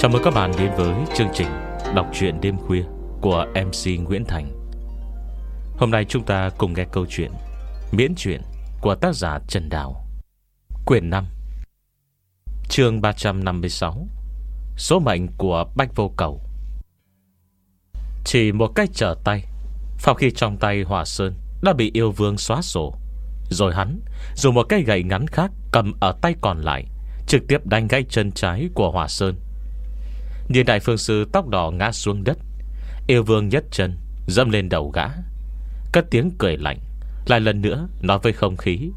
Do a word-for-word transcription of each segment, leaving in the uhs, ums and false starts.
Chào mừng các bạn đến với chương trình đọc truyện đêm khuya của em xê Nguyễn Thành. Hôm nay chúng ta cùng nghe câu chuyện Miễn truyện của tác giả Trần Đào, quyển năm, chương ba trăm năm mươi sáu, Số mệnh của Bách Vô Cầu. Chỉ một cách trở tay, sau khi trong tay Hỏa Sơn đã bị yêu vương xóa sổ, rồi hắn dùng một cây gậy ngắn khác cầm ở tay còn lại, trực tiếp đánh gãy chân trái của Hỏa Sơn. Nhìn đại phương sư tóc đỏ ngã xuống đất, yêu vương nhất chân dẫm lên đầu gã, cất tiếng cười lạnh, lại lần nữa nói với không khí: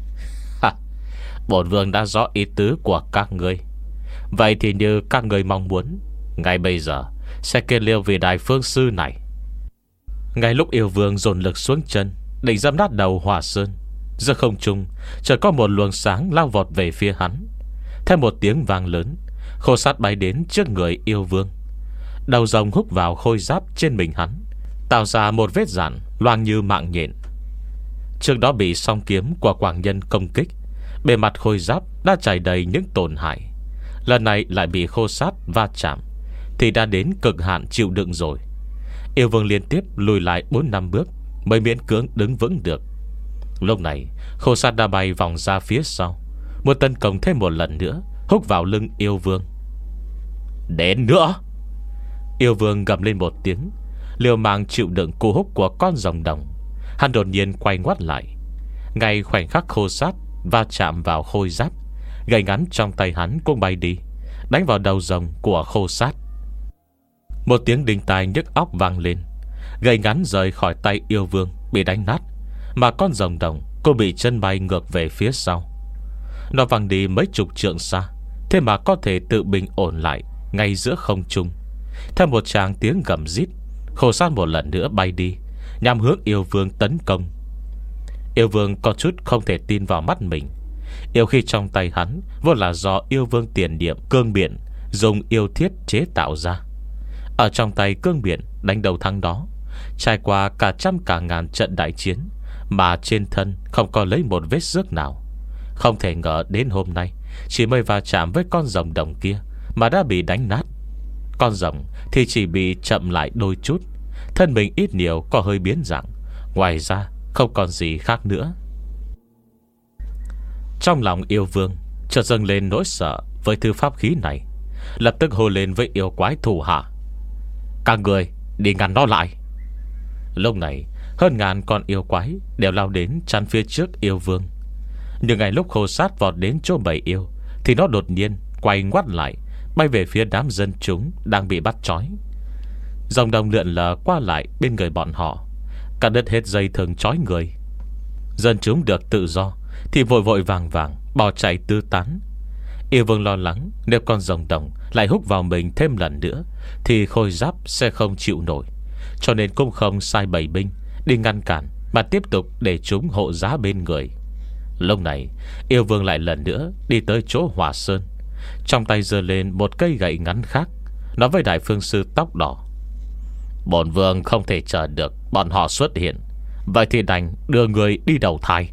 Bổn vương đã rõ ý tứ của các ngươi. Vậy thì như các ngươi mong muốn, ngay bây giờ sẽ kết liêu vì đại phương sư này. Ngay lúc yêu vương dồn lực xuống chân, định dẫm nát đầu Hỏa Sơn, giữa không trung chợt có một luồng sáng lao vọt về phía hắn. Theo một tiếng vang lớn, khô sát bay đến trước người yêu vương. Đầu rồng húc vào khôi giáp trên mình hắn, tạo ra một vết rạn loang như mạng nhện. Trước đó bị song kiếm của quảng nhân công kích, bề mặt khôi giáp đã trải đầy những tổn hại. Lần này lại bị khô sát va chạm thì đã đến cực hạn chịu đựng rồi. Yêu vương liên tiếp lùi lại bốn năm bước mới miễn cưỡng đứng vững được. Lúc này khô sát đã bay vòng ra phía sau, muốn tấn công thêm một lần nữa, húc vào lưng yêu vương. Đến nữa! Yêu vương gầm lên một tiếng, liều mạng chịu đựng cú húc của con rồng đồng. Hắn đột nhiên quay ngoắt lại. Ngay khoảnh khắc khô sát va chạm vào khôi giáp, gậy ngắn trong tay hắn cũng bay đi, đánh vào đầu rồng của khô sát. Một tiếng đinh tai nhức óc vang lên. Gậy ngắn rời khỏi tay yêu vương bị đánh nát, mà con rồng đồng cũng bị chân bay ngược về phía sau. Nó văng đi mấy chục trượng xa, thế mà có thể tự bình ổn lại ngay giữa không trung. Theo một tràng tiếng gầm rít, khô sát một lần nữa bay đi, nhằm hướng yêu vương tấn công. Yêu vương có chút không thể tin vào mắt mình. Yêu khí trong tay hắn vốn là do yêu vương tiền niệm cương biển dùng yêu thiết chế tạo ra. Ở trong tay cương biển đánh đầu thắng đó, trải qua cả trăm cả ngàn trận đại chiến, mà trên thân không có lấy một vết xước nào. Không thể ngờ đến hôm nay chỉ mới va chạm với con rồng đồng kia mà đã bị đánh nát. Con rồng thì chỉ bị chậm lại đôi chút, thân mình ít nhiều có hơi biến dạng, ngoài ra không còn gì khác nữa. Trong lòng yêu vương chợt dâng lên nỗi sợ với thứ pháp khí này, lập tức hô lên với yêu quái thủ hạ: Các người đi ngăn nó lại. Lúc này hơn ngàn con yêu quái đều lao đến chắn phía trước yêu vương. Nhưng ngay lúc khô sát vọt đến chỗ bầy yêu, thì nó đột nhiên quay ngoắt lại, bay về phía đám dân chúng đang bị bắt trói. Rồng đồng lượn lờ qua lại bên người bọn họ, cắt đứt hết dây thừng trói người. Dân chúng được tự do thì vội vội vàng vàng bỏ chạy tứ tán. Yêu vương lo lắng nếu con rồng đồng lại húc vào mình thêm lần nữa thì khôi giáp sẽ không chịu nổi, cho nên cũng không sai bầy binh đi ngăn cản, mà tiếp tục để chúng hộ giá bên người. Lúc này yêu vương lại lần nữa đi tới chỗ Hỏa Sơn, trong tay giơ lên một cây gậy ngắn khác, nói với đại phương sư tóc đỏ: Bổn vương không thể chờ được bọn họ xuất hiện, vậy thì đành đưa người đi đầu thai.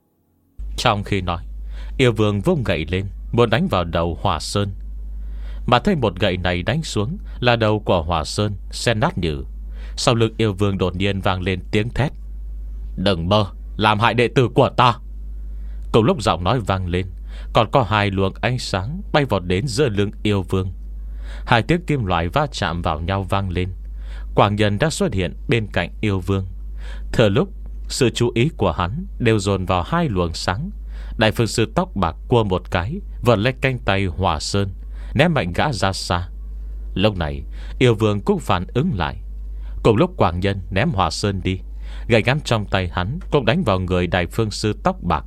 Trong khi nói, yêu vương vung gậy lên muốn đánh vào đầu Hỏa Sơn, mà thấy một gậy này đánh xuống là đầu của Hỏa Sơn sẽ nát nhừ. Sau lưng yêu vương đột nhiên vang lên tiếng thét: Đừng mơ làm hại đệ tử của ta. Cùng lúc giọng nói vang lên, còn có hai luồng ánh sáng bay vọt đến giữa lưng yêu vương. Hai tiếng kim loại va chạm vào nhau vang lên. Quảng nhân đã xuất hiện bên cạnh yêu vương. Thừa lúc sự chú ý của hắn đều dồn vào hai luồng sáng, đại phương sư tóc bạc cua một cái, vợt lấy cánh tay Hỏa Sơn, ném mạnh gã ra xa. Lúc này yêu vương cũng phản ứng lại. Cùng lúc quảng nhân ném Hỏa Sơn đi, gậy ngắn trong tay hắn cũng đánh vào người đại phương sư tóc bạc.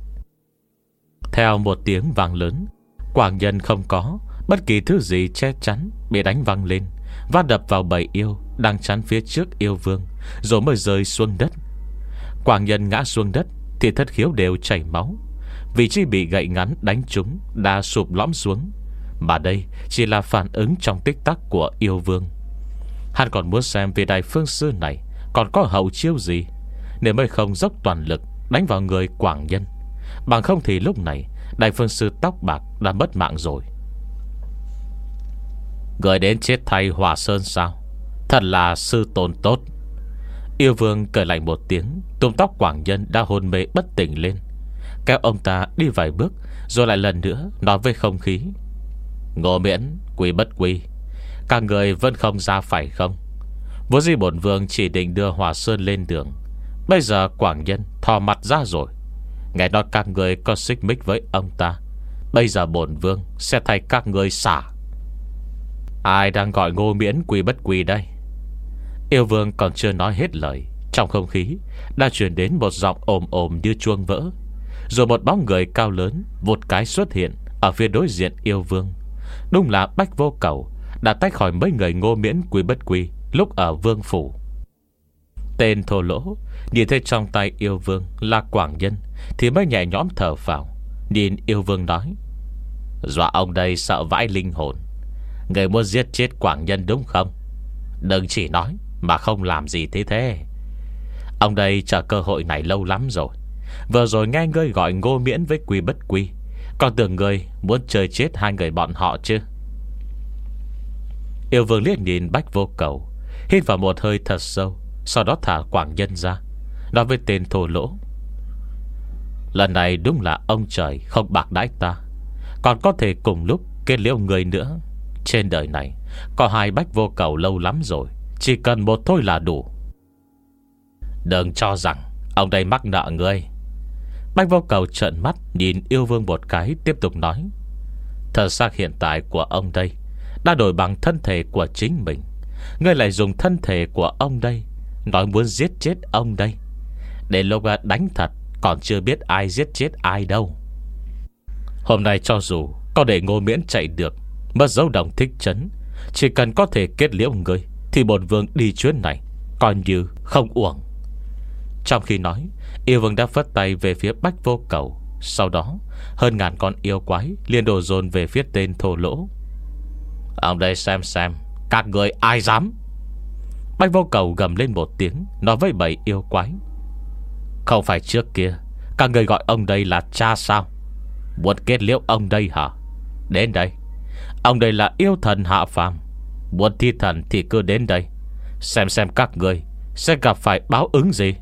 Theo một tiếng vang lớn, quảng nhân không có bất kỳ thứ gì che chắn, bị đánh văng lên, va đập vào bầy yêu đang chắn phía trước yêu vương, rồi mới rơi xuống đất. Quảng nhân ngã xuống đất thì thất khiếu đều chảy máu. Vị trí bị gậy ngắn đánh trúng đã sụp lõm xuống, mà đây chỉ là phản ứng trong tích tắc của yêu vương. Hắn còn muốn xem về đại phương sư này còn có hậu chiêu gì, nên mới không dốc toàn lực đánh vào người quảng nhân. Bằng không thì lúc này đại phương sư tóc bạc đã mất mạng rồi. Người đến chết thay Hòa Sơn sao? Thật là sư tôn tốt. Yêu vương cười lạnh một tiếng, túm tóc Quảng Nhân đã hôn mê bất tỉnh lên, kéo ông ta đi vài bước, rồi lại lần nữa nói với không khí: Ngô Miễn, Quý Bất Quy, các người vẫn không ra phải không? Vốn dĩ bổn vương chỉ định đưa Hòa Sơn lên đường, bây giờ Quảng Nhân thò mặt ra rồi, nghe nói các người có xích mích với ông ta, bây giờ bổn vương sẽ thay các người xả. Ai đang gọi Ngô Miễn Quý Bất Quy đây? Yêu vương còn chưa nói hết lời, trong không khí đã truyền đến một giọng ồm ồm như chuông vỡ. Rồi một bóng người cao lớn vụt cái xuất hiện ở phía đối diện yêu vương. Đúng là Bách Vô Cầu, đã tách khỏi mấy người Ngô Miễn Quý Bất Quy lúc ở vương phủ. Tên thô lỗ nhìn thấy trong tay yêu vương là Quảng Nhân thì mới nhẹ nhõm thở phào. Nhìn yêu vương nói: Dọa ông đây sợ vãi linh hồn. Người muốn giết chết Quảng Nhân đúng không? Đừng chỉ nói mà không làm gì thế thế. Ông đây chờ cơ hội này lâu lắm rồi. Vừa rồi nghe ngươi gọi Ngô Miễn với Quý Bất Quy, còn tưởng ngươi muốn chơi chết hai người bọn họ chứ. Yêu vương liếc nhìn Bách Vô Cầu, hít vào một hơi thật sâu, sau đó thả Quảng Nhân ra, nói với tên thô lỗ: Lần này đúng là ông trời không bạc đãi ta, còn có thể cùng lúc kết liễu người nữa. Trên đời này có hai Bách Vô Cầu lâu lắm rồi, chỉ cần một thôi là đủ. Đừng cho rằng ông đây mắc nợ ngươi. Bách Vô Cầu trợn mắt nhìn yêu vương một cái, tiếp tục nói: Thật xác hiện tại của ông đây đã đổi bằng thân thể của chính mình, ngươi lại dùng thân thể của ông đây nói muốn giết chết ông đây. Để lúc đánh thật còn chưa biết ai giết chết ai đâu. Hôm nay cho dù có để Ngô Miễn chạy được, mất dấu đồng thích trấn, chỉ cần có thể kết liễu ngươi thì bổn vương đi chuyến này coi như không uổng. Trong khi nói, yêu vương đã phất tay về phía Bách Vô Cầu. Sau đó hơn ngàn con yêu quái liền đổ dồn về phía tên thô lỗ. Ông đây xem xem các người ai dám. Bách Vô Cầu gầm lên một tiếng, nói với bảy yêu quái: Không phải trước kia các người gọi ông đây là cha sao? Muốn kết liễu ông đây hả? Đến đây. Ông đây là yêu thần hạ phàm, muốn thi thần thì cứ đến đây, xem xem các người sẽ gặp phải báo ứng gì.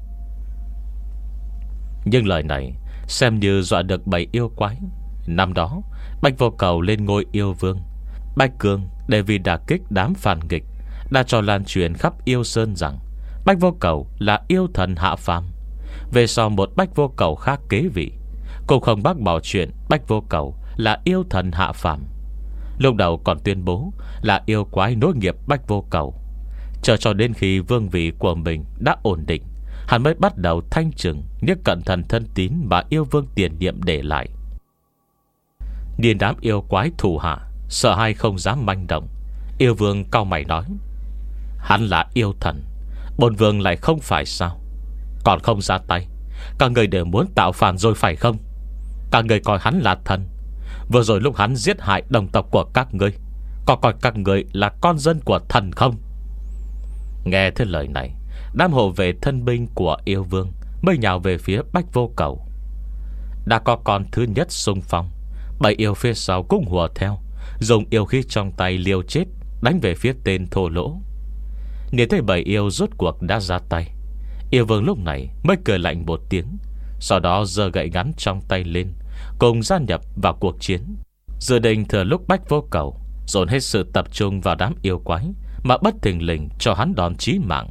Nhưng lời này xem như dọa được bảy yêu quái. Năm đó Bách Vô Cầu lên ngôi yêu vương, Bách Cương để vì đả kích đám phản nghịch đã cho lan truyền khắp yêu sơn rằng Bách Vô Cầu là yêu thần hạ phàm. Về sau một Bách Vô Cầu khác kế vị, cũng không bác bỏ chuyện Bách Vô Cầu là yêu thần hạ phàm. Lúc đầu còn tuyên bố là yêu quái nối nghiệp Bách Vô Cầu. Chờ cho đến khi vương vị của mình đã ổn định, hắn mới bắt đầu thanh trừng những cẩn thận thân tín mà yêu vương tiền nhiệm để lại. Nhìn đám yêu quái thủ hạ sợ hai không dám manh động, yêu vương cau mày nói: Hắn là yêu thần, bổn vương lại không phải sao? Còn không ra tay, các người đều muốn tạo phản rồi phải không? Các người coi hắn là thần. Vừa rồi lúc hắn giết hại đồng tộc của các ngươi, có coi các người là con dân của thần không? Nghe thế lời này, đám hộ vệ thân binh của yêu vương mới nhào về phía Bách Vô Cầu. Đã có con thứ nhất xung phong, bảy yêu phía sau cũng hùa theo, dùng yêu khí trong tay liều chết đánh về phía tên thô lỗ. Nhìn thấy bảy yêu rốt cuộc đã ra tay, yêu vương lúc này mới cười lạnh một tiếng, sau đó giơ gậy ngắn trong tay lên, cùng gia nhập vào cuộc chiến. Dự định thừa lúc Bách Vô Cầu dồn hết sự tập trung vào đám yêu quái mà bất thình lình cho hắn đòn chí mạng.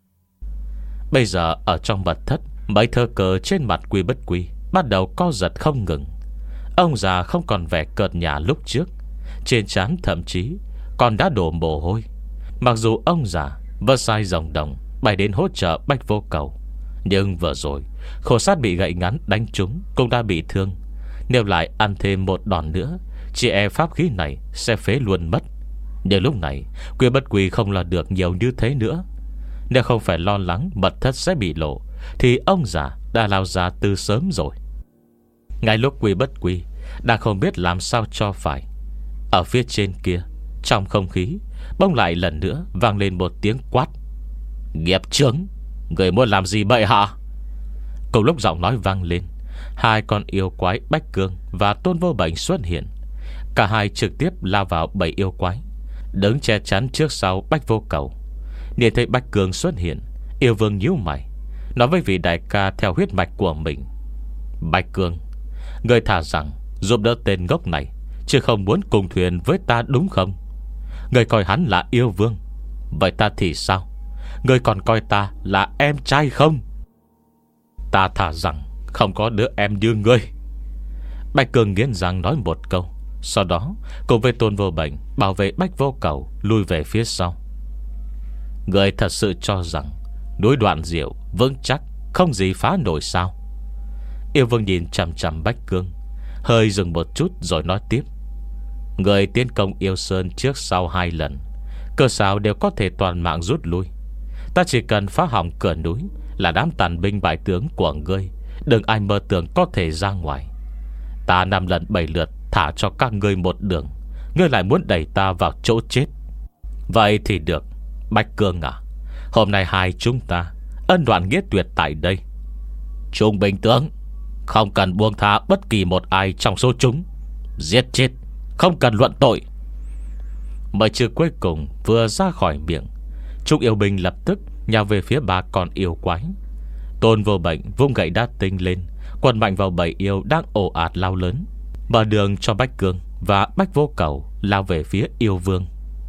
Bây giờ ở trong mật thất, mấy thơ cờ trên mặt Quý Bất Quy bắt đầu co giật không ngừng. Ông già không còn vẻ cợt nhả lúc trước, trên trán thậm chí còn đã đổ mồ hôi. Mặc dù ông già vơ sai rồng đồng bay đến hỗ trợ Bách Vô Cầu, nhưng vừa rồi khổ sát bị gậy ngắn đánh trúng cũng đã bị thương. Nếu lại ăn thêm một đòn nữa, chỉ e pháp khí này sẽ phế luôn mất. Nhưng lúc này Quý Bất Quy không lo được nhiều như thế nữa. Nếu không phải lo lắng mật thất sẽ bị lộ, thì ông già đã lao ra từ sớm rồi. Ngay lúc Quý Bất Quy đang không biết làm sao cho phải, ở phía trên kia, trong không khí bỗng lại lần nữa vang lên một tiếng quát: Nghiệp chướng, người muốn làm gì bậy hả? Cùng lúc giọng nói vang lên, hai con yêu quái Bách Cương và Tôn Vô Bệnh xuất hiện. Cả hai trực tiếp lao vào bảy yêu quái. đứng che chắn trước sau Bách Vô Cầu. Nhìn thấy Bách Cương xuất hiện, Yêu Vương nhíu mày, nói với vị đại ca theo huyết mạch của mình: Bách Cương, người thà rằng giúp đỡ tên ngốc này, chứ không muốn cùng thuyền với ta đúng không? Người coi hắn là yêu vương, vậy ta thì sao? Người còn coi ta là em trai không? Ta thà rằng không có đứa em như ngươi. Bạch Cường nghiến răng nói một câu, sau đó cùng với Tôn Vô Bệnh bảo vệ Bách Vô Cầu lui về phía sau. Người thật sự cho rằng núi Đoạn Diệu vững chắc, không gì phá nổi sao? Yêu Vương nhìn chằm chằm Bách Cương, hơi dừng một chút rồi nói tiếp: Người tiến công Yêu Sơn trước sau hai lần, cơ sao đều có thể toàn mạng rút lui. Ta chỉ cần phá hỏng cửa núi là đám tàn binh bại tướng của ngươi đừng ai mơ tưởng có thể ra ngoài. Ta năm lần bảy lượt thả cho các ngươi một đường, ngươi lại muốn đẩy ta vào chỗ chết. Vậy thì được, Bách Cương à, hôm nay hai chúng ta ân đoạn nghĩa tuyệt tại đây. Trung bình tướng, không cần buông tha bất kỳ một ai trong số chúng, giết chết, không cần luận tội. Mấy chữ cuối cùng vừa ra khỏi miệng, Trung yêu binh lập tức nhào về phía ba con yêu quái. Tôn Vô Bệnh vung gậy đá tinh lên, quần mạnh vào bầy yêu đang ồ ạt lao lớn, mở đường cho Bách Cương và Bách Vô Cầu lao về phía yêu vương.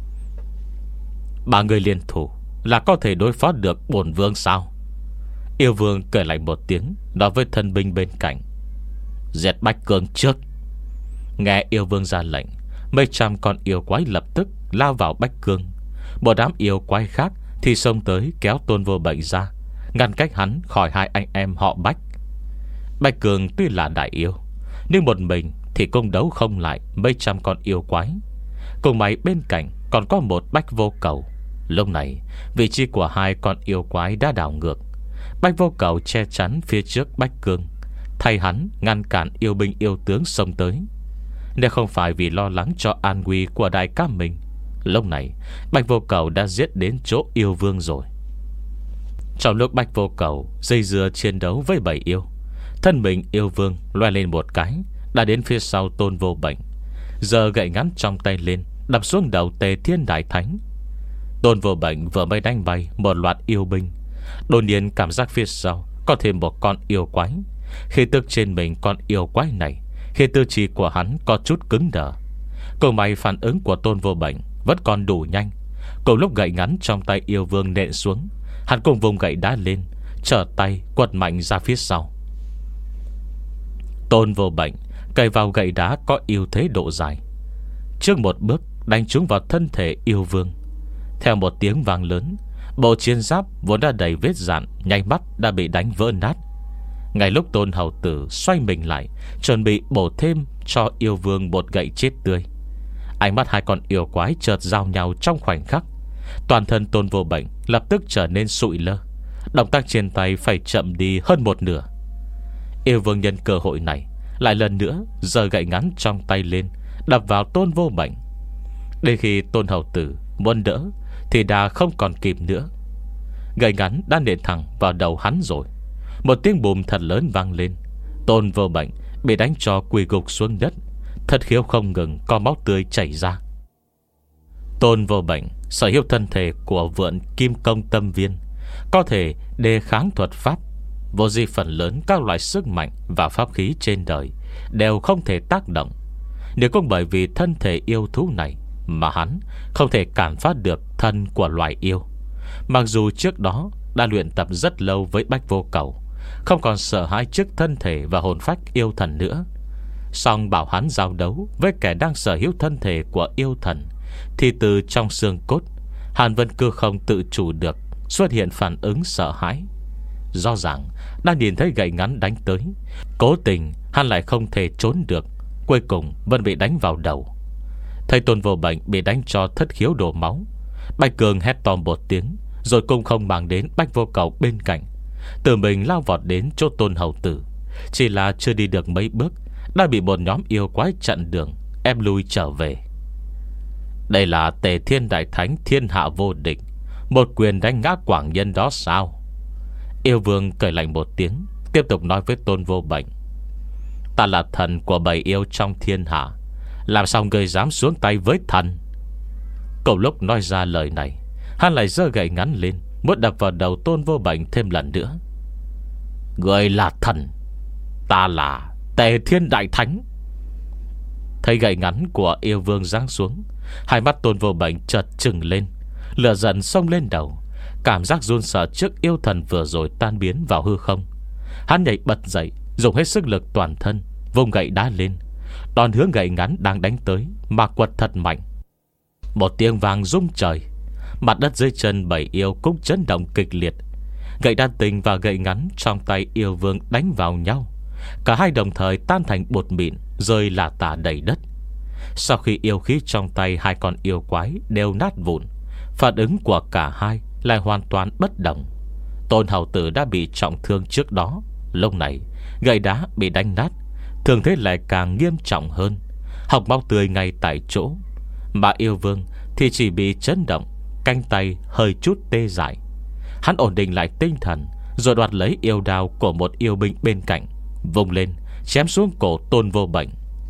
Ba người liên thủ là có thể đối phó được bổn vương sao? Yêu vương cười lạnh một tiếng, nói với thân binh bên cạnh: Diệt Bách Cương trước. Nghe yêu vương ra lệnh, mấy trăm con yêu quái lập tức lao vào Bách Cương. Một đám yêu quái khác thì xông tới kéo Tôn Vô Bệnh ra, ngăn cách hắn khỏi hai anh em họ Bách. Bách Cương tuy là đại yêu, nhưng một mình thì công đấu không lại mấy trăm con yêu quái. Cùng mày bên cạnh còn có một Bách Vô Cầu. Lúc này vị trí của hai con yêu quái đã đảo ngược. Bách Vô Cầu che chắn phía trước Bách Cương, thay hắn ngăn cản yêu binh yêu tướng xông tới. Nếu không phải vì lo lắng cho an nguy của đại ca mình, lúc này Bách Vô Cầu đã giết đến chỗ yêu vương rồi. Trong lúc Bách Vô Cầu dây dưa chiến đấu với bảy yêu, thân mình yêu vương loe lên một cái, đã đến phía sau Tôn Vô Bệnh, giờ gậy ngắn trong tay lên đập xuống đầu Tề Thiên Đại Thánh. Tôn Vô Bệnh vừa mới đánh bay một loạt yêu binh, đột nhiên cảm giác phía sau có thêm một con yêu quái. Khi tức trên mình con yêu quái này, khi tư trí của hắn có chút cứng đờ. Cùng may phản ứng của Tôn Vô Bệnh vẫn còn đủ nhanh. Cùng lúc gậy ngắn trong tay yêu vương nện xuống, hắn cùng vùng gậy đá lên, trở tay quật mạnh ra phía sau. Tôn Vô Bệnh cày vào gậy đá có ưu thế độ dài, trước một bước đánh trúng vào thân thể yêu vương. Theo một tiếng vang lớn, bộ chiến giáp vốn đã đầy vết dạn nhanh mắt đã bị đánh vỡ nát. Ngay lúc Tôn Hầu Tử xoay mình lại, chuẩn bị bổ thêm cho yêu vương một gậy chết tươi, ánh mắt hai con yêu quái chợt giao nhau trong khoảnh khắc. Toàn thân Tôn Vô Bệnh lập tức trở nên sụi lơ, động tác trên tay phải chậm đi hơn một nửa. Yêu vương nhân cơ hội này lại lần nữa giơ gậy ngắn trong tay lên, đập vào Tôn Vô Bệnh. Đến khi Tôn Hầu Tử muốn đỡ thì đã không còn kịp nữa. Gậy ngắn đã nện thẳng vào đầu hắn rồi. Một tiếng bùm thật lớn vang lên, Tôn Vô Bệnh bị đánh cho quỳ gục xuống đất, thất khiếu không ngừng có máu tươi chảy ra. Tôn Vô Bệnh sở hữu thân thể của vượn Kim Công Tâm Viên, có thể đề kháng thuật pháp, vô di phần lớn các loại sức mạnh và pháp khí trên đời đều không thể tác động. Nếu không bởi vì thân thể yêu thú này mà hắn không thể cản phát được thân của loài yêu. Mặc dù trước đó đã luyện tập rất lâu với Bách Vô Cầu, không còn sợ hãi trước thân thể và hồn phách yêu thần nữa, song bảo hắn giao đấu với kẻ đang sở hữu thân thể của yêu thần, thì từ trong xương cốt hắn vẫn cứ không tự chủ được xuất hiện phản ứng sợ hãi. Rõ ràng đang nhìn thấy gậy ngắn đánh tới, cố tình hắn lại không thể trốn được, cuối cùng vẫn bị đánh vào đầu. Thấy Tôn Vô Bệnh bị đánh cho thất khiếu đổ máu, Bạch Cường hét to một tiếng, rồi cũng không mang đến Bách Vô Cầu bên cạnh, tự mình lao vọt đến chỗ Tôn Hầu Tử. Chỉ là chưa đi được mấy bước đã bị một nhóm yêu quái chặn đường, ép lui trở về. Đây là Tề Thiên Đại Thánh thiên hạ vô địch, một quyền đánh ngã quảng nhân đó sao? Yêu vương cười lạnh một tiếng, tiếp tục nói với Tôn Vô Bệnh: Ta là thần của bầy yêu trong thiên hạ, làm sao người dám xuống tay với thần? Cầu lúc nói ra lời này, hắn lại giơ gậy ngắn lên, muốn đập vào đầu Tôn Vô Bệnh thêm lần nữa. Người là thần, ta là Tề Thiên Đại Thánh. Thấy gậy ngắn của yêu vương giáng xuống, hai mắt Tôn Vô Bệnh chợt trừng lên, lửa giận xông lên đầu. Cảm giác run sợ trước yêu thần vừa rồi tan biến vào hư không. Hắn nhảy bật dậy, dùng hết sức lực toàn thân, vùng gậy đá lên, đòn hướng gậy ngắn đang đánh tới mà quật thật mạnh. Một tiếng vang rung trời, mặt đất dưới chân bảy yêu cũng chấn động kịch liệt. Gậy đan tình và gậy ngắn trong tay yêu vương đánh vào nhau, cả hai đồng thời tan thành bột mịn, rơi lả tả đầy đất. Sau khi yêu khí trong tay hai con yêu quái đều nát vụn, phản ứng của cả hai lại hoàn toàn bất đồng. Tôn hầu tử đã bị trọng thương trước đó, lúc này gậy đá bị đánh nát, thường thế lại càng nghiêm trọng hơn, học máu tươi ngay tại chỗ. Mà yêu vương thì chỉ bị chấn động, cánh tay hơi chút tê dại. Hắn ổn định lại tinh thần, rồi đoạt lấy yêu đao của một yêu binh bên cạnh, vùng lên chém xuống cổ Tôn Vô Bệnh.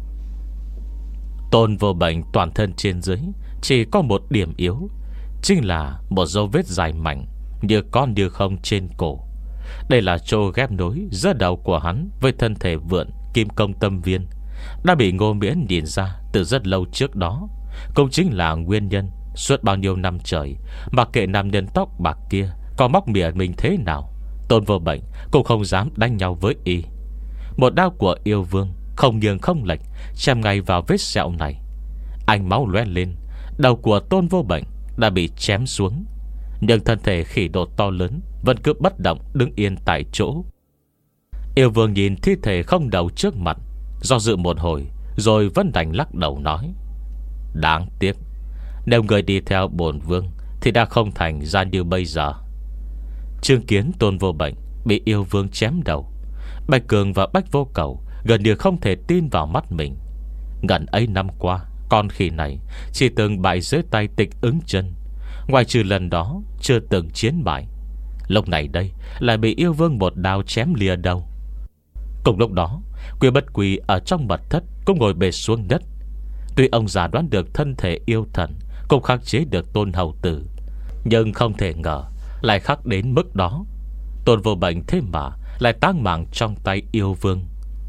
Tôn Vô Bệnh toàn thân trên dưới chỉ có một điểm yếu, chính là một dấu vết dài mảnh như con như không trên cổ. Đây là chỗ ghép nối giữa đầu của hắn với thân thể vượn kim công tâm viên, đã bị Ngô Miễn nhìn ra từ rất lâu trước đó. Cũng chính là nguyên nhân suốt bao nhiêu năm trời, mặc kệ nam nhân tóc bạc kia có móc mỉa mình thế nào, Tôn Vô Bệnh cũng không dám đánh nhau với y. Một đao của yêu vương không nghiêng không lệch chém ngay vào vết sẹo này. Ánh máu loe lên, đầu của Tôn Vô Bệnh đã bị chém xuống, nhưng thân thể khỉ đột to lớn vẫn cứ bất động đứng yên tại chỗ. Yêu vương nhìn thi thể không đầu trước mặt, do dự một hồi rồi vẫn đành lắc đầu nói: Đáng tiếc, nếu người đi theo bổn vương thì đã không thành ra như bây giờ. Chứng kiến Tôn Vô Bệnh bị yêu vương chém đầu, Bạch Cường và Bách Vô Cầu gần như không thể tin vào mắt mình. Gần ấy năm qua, con khỉ này chỉ từng bại dưới tay Tịch Ứng Chân, ngoài trừ lần đó chưa từng chiến bại. Lúc này đây lại bị yêu vương một đao chém lìa đầu. Cùng lúc đó, Quy Bất Quy ở trong mật thất cũng ngồi bệt xuống đất. Tuy ông già đoán được thân thể yêu thần cũng khắc chế được Tôn hầu tử, nhưng không thể ngờ lại khắc đến mức đó. Tôn Vô Bệnh thế mà lại táng mạng trong tay yêu vương.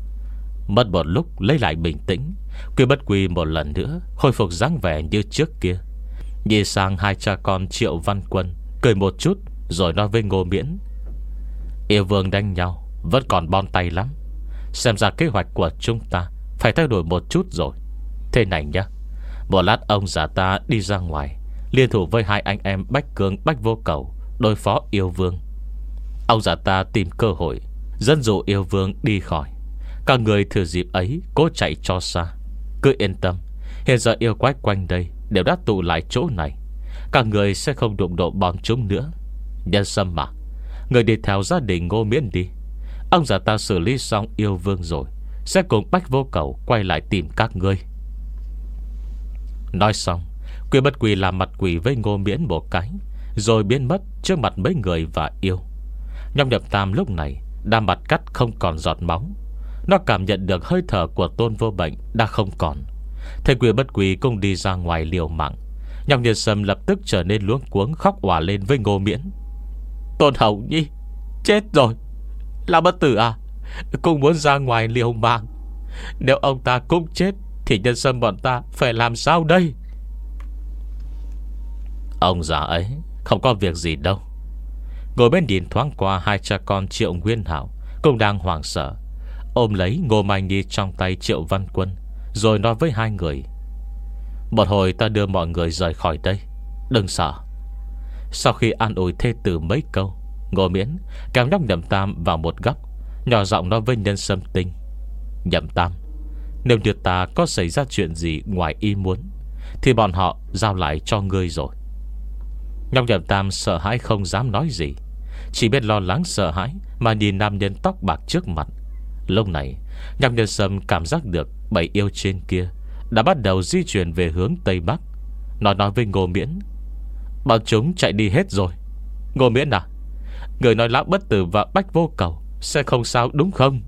Mất một lúc lấy lại bình tĩnh, Quy Bất Quy một lần nữa khôi phục dáng vẻ như trước kia, nhìn sang hai cha con Triệu Văn Quân, cười một chút rồi nói với Ngô Miễn: Yêu vương đánh nhau vẫn còn bon tay lắm, xem ra kế hoạch của chúng ta phải thay đổi một chút rồi. Thế này nhá, một lát ông già ta đi ra ngoài, liên thủ với hai anh em Bách Cường, Bách Vô Cầu đối phó yêu vương. Ông già ta tìm cơ hội dẫn dụ yêu vương đi khỏi. Các người thừa dịp ấy cố chạy cho xa. Cứ yên tâm, hiện giờ yêu quái quanh đây đều đã tụ lại chỗ này, các người sẽ không đụng độ bọn chúng nữa. Nhân Sâm mà, người đi theo gia đình Ngô Miễn đi. Ông già ta xử lý xong yêu vương rồi sẽ cùng Bách Vô Cầu quay lại tìm các ngươi. Nói xong, Quy Bất Quy làm mặt quỷ với Ngô Miễn một cái, rồi biến mất trước mặt mấy người và yêu. Nhong Nhậm Tam lúc này đã mặt cắt không còn giọt máu. Nó cảm nhận được hơi thở của Tôn Vô Bệnh đã không còn. Thầy Quy Bất Quy cũng đi ra ngoài liều mạng. Nhong Nhân Sâm lập tức trở nên luống cuống, khóc òa lên với Ngô Miễn: Tôn hầu nhi chết rồi. Là bất tử à? Cũng muốn ra ngoài liều mạng. Nếu ông ta cũng chết thì Nhân Sâm bọn ta phải làm sao đây? Ông già ấy không có việc gì đâu. Ngồi bên nhìn thoáng qua hai cha con Triệu Nguyên Hảo cũng đang hoảng sợ, ôm lấy Ngô Mai Nhi trong tay Triệu Văn Quân, rồi nói với hai người: Một hồi ta đưa mọi người rời khỏi đây, đừng sợ. Sau khi an ủi thê tử mấy câu, Ngô Miễn kéo nhóc Nhậm Tam vào một góc, nhỏ giọng nói với Nhân Sâm Tinh: Nhậm Tam, nếu như ta có xảy ra chuyện gì ngoài ý muốn thì bọn họ giao lại cho ngươi rồi. Nhóc Nhậm Tam sợ hãi không dám nói gì, chỉ biết lo lắng sợ hãi mà nhìn nam nhân tóc bạc trước mặt. Lúc này nhóc Nhân Sâm cảm giác được bảy yêu trên kia đã bắt đầu di chuyển về hướng Tây Bắc. Nó nói với Ngô Miễn: Bọn chúng chạy đi hết rồi. Ngô Miễn à, người nói Lão Bất Tử và Bách Vô Cầu sẽ không sao đúng không?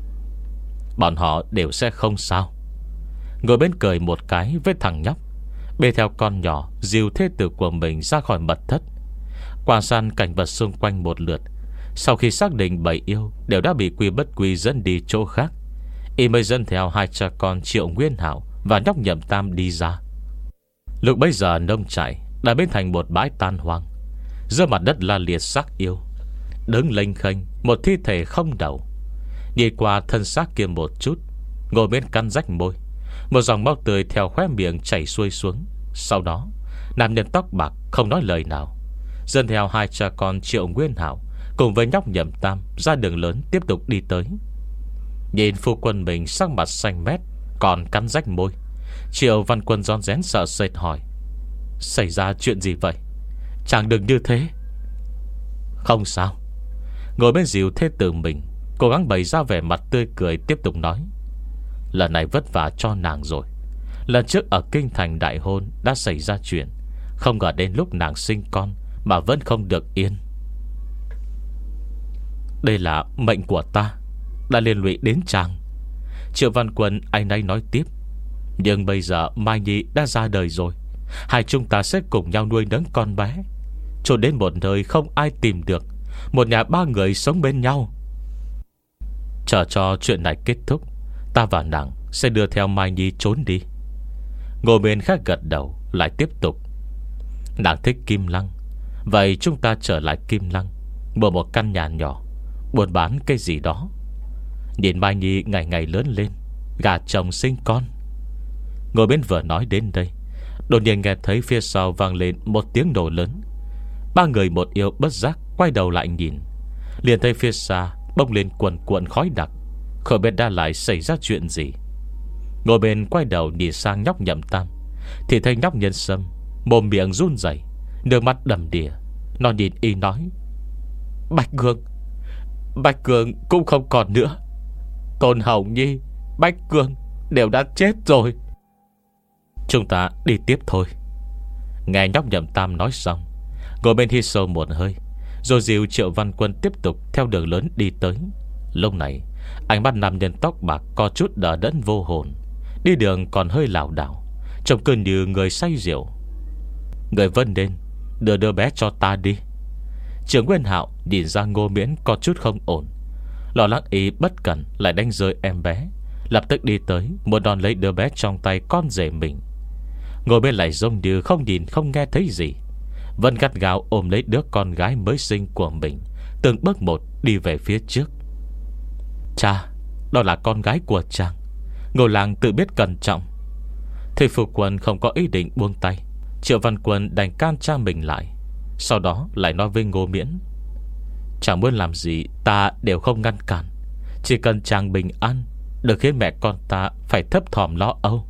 Bọn họ đều sẽ không sao. Ngồi bên cười một cái với thằng nhóc. bê theo con nhỏ dìu thế tử của mình ra khỏi mật thất, quan sát cảnh vật xung quanh một lượt. Sau khi xác định bảy yêu đều đã bị Quy Bất Quy dẫn đi chỗ khác, y mới dẫn theo hai cha con Triệu Nguyên Hạo và nhóc Nhậm Tam đi ra. Lúc bấy giờ nông trại đã biến thành một bãi tan hoang. Giữa mặt đất la liệt xác yêu, đứng lênh khênh một thi thể không đầu. Nhìn qua thân xác kia một chút, ngồi bên cắn rách môi, một dòng máu tươi theo khóe miệng chảy xuôi xuống. Sau đó nam nhân tóc bạc không nói lời nào, dẫn theo hai cha con Triệu Nguyên Hạo cùng với nhóc Nhậm Tam ra đường lớn tiếp tục đi tới. Nhìn phu quân mình sắc mặt xanh mét, còn cắn rách môi, Triệu Văn Quân rón rén sợ sệt hỏi: xảy ra chuyện gì vậy? Chàng đừng như thế. Không sao. Ngồi bên dìu thế tử mình, cố gắng bày ra vẻ mặt tươi cười, tiếp tục nói: lần này vất vả cho nàng rồi. Lần trước ở kinh thành đại hôn đã xảy ra chuyện, không ngờ đến lúc nàng sinh con mà vẫn không được yên. Đây là mệnh của ta, đã liên lụy đến chàng. Triệu Văn Quân anh ấy nói tiếp: nhưng bây giờ Mai Nhi đã ra đời rồi, hai chúng ta sẽ cùng nhau nuôi nấng con bé, cho đến một nơi không ai tìm được, một nhà ba người sống bên nhau. Chờ cho chuyện này kết thúc, ta và nàng sẽ đưa theo Mai Nhi trốn đi. Ngô bên khác gật đầu, lại tiếp tục: nàng thích Kim Lăng, vậy chúng ta trở lại Kim Lăng, mua một căn nhà nhỏ, buôn bán cái gì đó. Nhìn Mai Nhi ngày ngày lớn lên, gả chồng sinh con. Ngồi bên vừa nói đến đây, đột nhiên nghe thấy phía sau vang lên một tiếng nổ lớn. Ba người một yêu bất giác quay đầu lại nhìn, liền thấy phía xa bốc lên quần cuộn khói đặc, không biết đã lại xảy ra chuyện gì. Ngồi bên quay đầu nhìn sang nhóc Nhậm Tam, thì thấy nhóc Nhân Sâm mồm miệng run rẩy, nước mắt đầm đìa. Nó nhìn y nói: Bạch Cương, Bạch Cương cũng không còn nữa. Tôn Hồng Nhi, Bạch Cương đều đã chết rồi. Chúng ta đi tiếp thôi. Nghe nhóc Nhậm Tam nói xong, ngồi bên hít sâu một hơi, rồi dìu Triệu Văn Quân tiếp tục theo đường lớn đi tới. Lúc này ánh mắt nam nhân tóc bạc có chút đờ đẫn vô hồn, đi đường còn hơi lảo đảo, trông cứ như người say rượu. Người vân lên, đưa đứa bé cho ta đi. Trưởng Nguyên Hạo nhìn ra Ngô Miễn có chút không ổn, lo lắng ý bất cẩn lại đánh rơi em bé, lập tức đi tới muốn đòn lấy đứa bé trong tay con rể mình. Ngồi bên lại giống như không nhìn không nghe thấy gì, vẫn gắt gao ôm lấy đứa con gái mới sinh của mình, từng bước một đi về phía trước. Cha, đó là con gái của chàng, Ngô Làng tự biết cẩn trọng. Thì phu quân không có ý định buông tay, Triệu Văn Quân đành can cha mình lại. Sau đó lại nói với Ngô Miễn: chàng muốn làm gì ta đều không ngăn cản, chỉ cần chàng bình an, đừng khiến mẹ con ta phải thấp thỏm lo âu.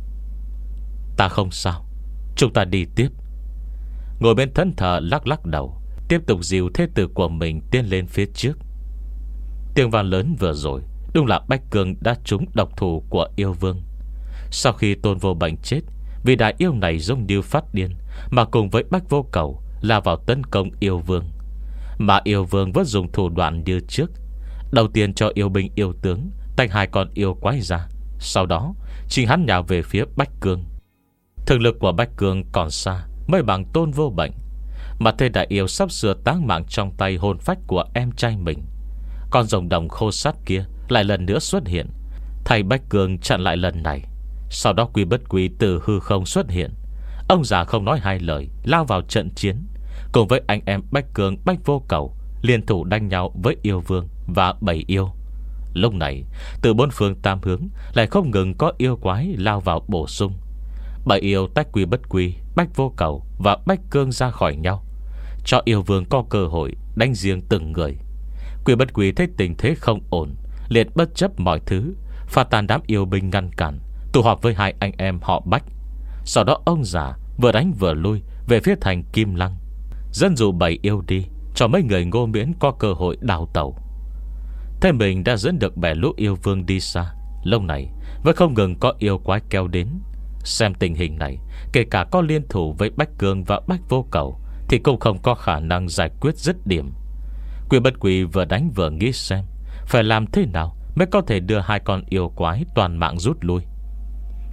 Ta không sao, chúng ta đi tiếp. Ngồi bên thẫn thờ lắc lắc đầu, tiếp tục dìu thế tử của mình tiến lên phía trước. Tiếng vang lớn vừa rồi đúng là Bách Cương đã trúng độc thủ của yêu vương. Sau khi Tôn Vô Bệnh chết, vì đại yêu này giống như phát điên, mà cùng với Bách Vô Cầu là vào tấn công yêu vương. Mà yêu vương vẫn dùng thủ đoạn như trước, đầu tiên cho yêu binh yêu tướng tách hai con yêu quái ra, sau đó chính hắn nhào về phía Bách Cương. Thực lực của Bách Cương còn xa mới bằng Tôn Vô Bệnh, mà thế đại yêu sắp sửa táng mạng trong tay hồn phách của em trai mình. Con rồng đồng khô sắt kia lại lần nữa xuất hiện, thay Bách Cương chặn lại lần này. Sau đó Quy Bất Quy từ hư không xuất hiện. Ông già không nói hai lời lao vào trận chiến, cùng với anh em Bách Cương Bách Vô Cầu liên thủ đánh nhau với yêu vương và bảy yêu. Lúc này từ bốn phương tám hướng lại không ngừng có yêu quái lao vào bổ sung. Bảy yêu tách Quy Bất Quy, Bách Vô Cầu và Bách Cương ra khỏi nhau, cho yêu vương có cơ hội đánh riêng từng người. Quy Bất Quy thấy tình thế không ổn, liền bất chấp mọi thứ, pha tan đám yêu binh ngăn cản, tụ họp với hai anh em họ Bách. Sau đó ông già vừa đánh vừa lui về phía thành Kim Lăng, dẫn dụ bảy yêu đi, cho mấy người Ngô Miễn có cơ hội đào tẩu. Thế mình đã dẫn được bè lũ yêu vương đi xa, lâu này vẫn không ngừng có yêu quái kéo đến. Xem tình hình này, kể cả có liên thủ với Bách Cương và Bách Vô Cầu thì cũng không có khả năng giải quyết dứt điểm. Quy Bất Quy vừa đánh vừa nghĩ xem phải làm thế nào mới có thể đưa hai con yêu quái toàn mạng rút lui.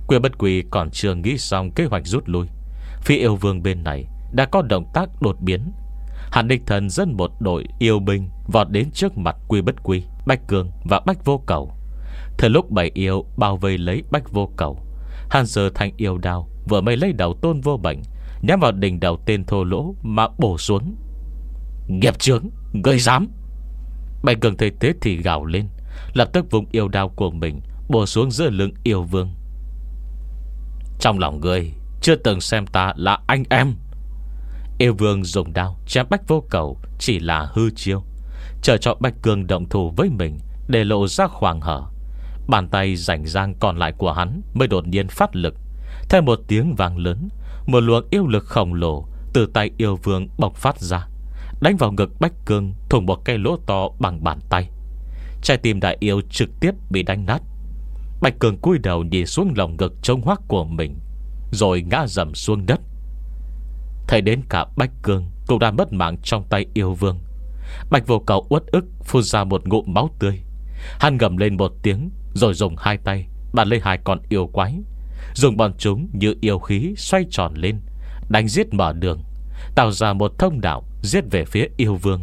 Quy Bất Quy còn chưa nghĩ xong kế hoạch rút lui, phía yêu vương bên này đã có động tác đột biến. Hàn Địch Thần dẫn một đội yêu binh vọt đến trước mặt Quy Bất Quy, Bách Cương và Bách Vô Cầu. Thời lúc bảy yêu bao vây lấy Bách Vô Cầu, Hàn giơ thanh yêu đao vừa mới lấy đầu Tôn Vô Bệnh, nhắm vào đỉnh đầu tên thô lỗ mà bổ xuống. Nghiệp chướng, ngươi dám! Bách Cương thấy thế thì gào lên, lập tức vùng yêu đao của mình bổ xuống giữa lưng yêu vương. Trong lòng ngươi chưa từng xem ta là anh em. Yêu vương dùng đao chém Bách Vô Cầu chỉ là hư chiêu, chờ cho Bách Cương động thủ với mình để lộ ra khoảng hở. Bàn tay rảnh rang còn lại của hắn mới đột nhiên phát lực. Theo một tiếng vang lớn, một luồng yêu lực khổng lồ từ tay yêu vương bộc phát ra, đánh vào ngực Bách Cương thủng một cái lỗ to bằng bàn tay. Trái tim đại yêu trực tiếp bị đánh nát. Bách Cương cúi đầu nhìn xuống lồng ngực trông hoác của mình, rồi ngã dầm xuống đất. Thấy đến cả Bách Cương cũng đã mất mạng trong tay yêu vương, Bách Vô Cầu uất ức phun ra một ngụm máu tươi. Hắn gầm lên một tiếng, rồi dùng hai tay bàn lấy hai con yêu quái, dùng bọn chúng như yêu khí xoay tròn lên, đánh giết mở đường, tạo ra một thông đạo giết về phía yêu vương.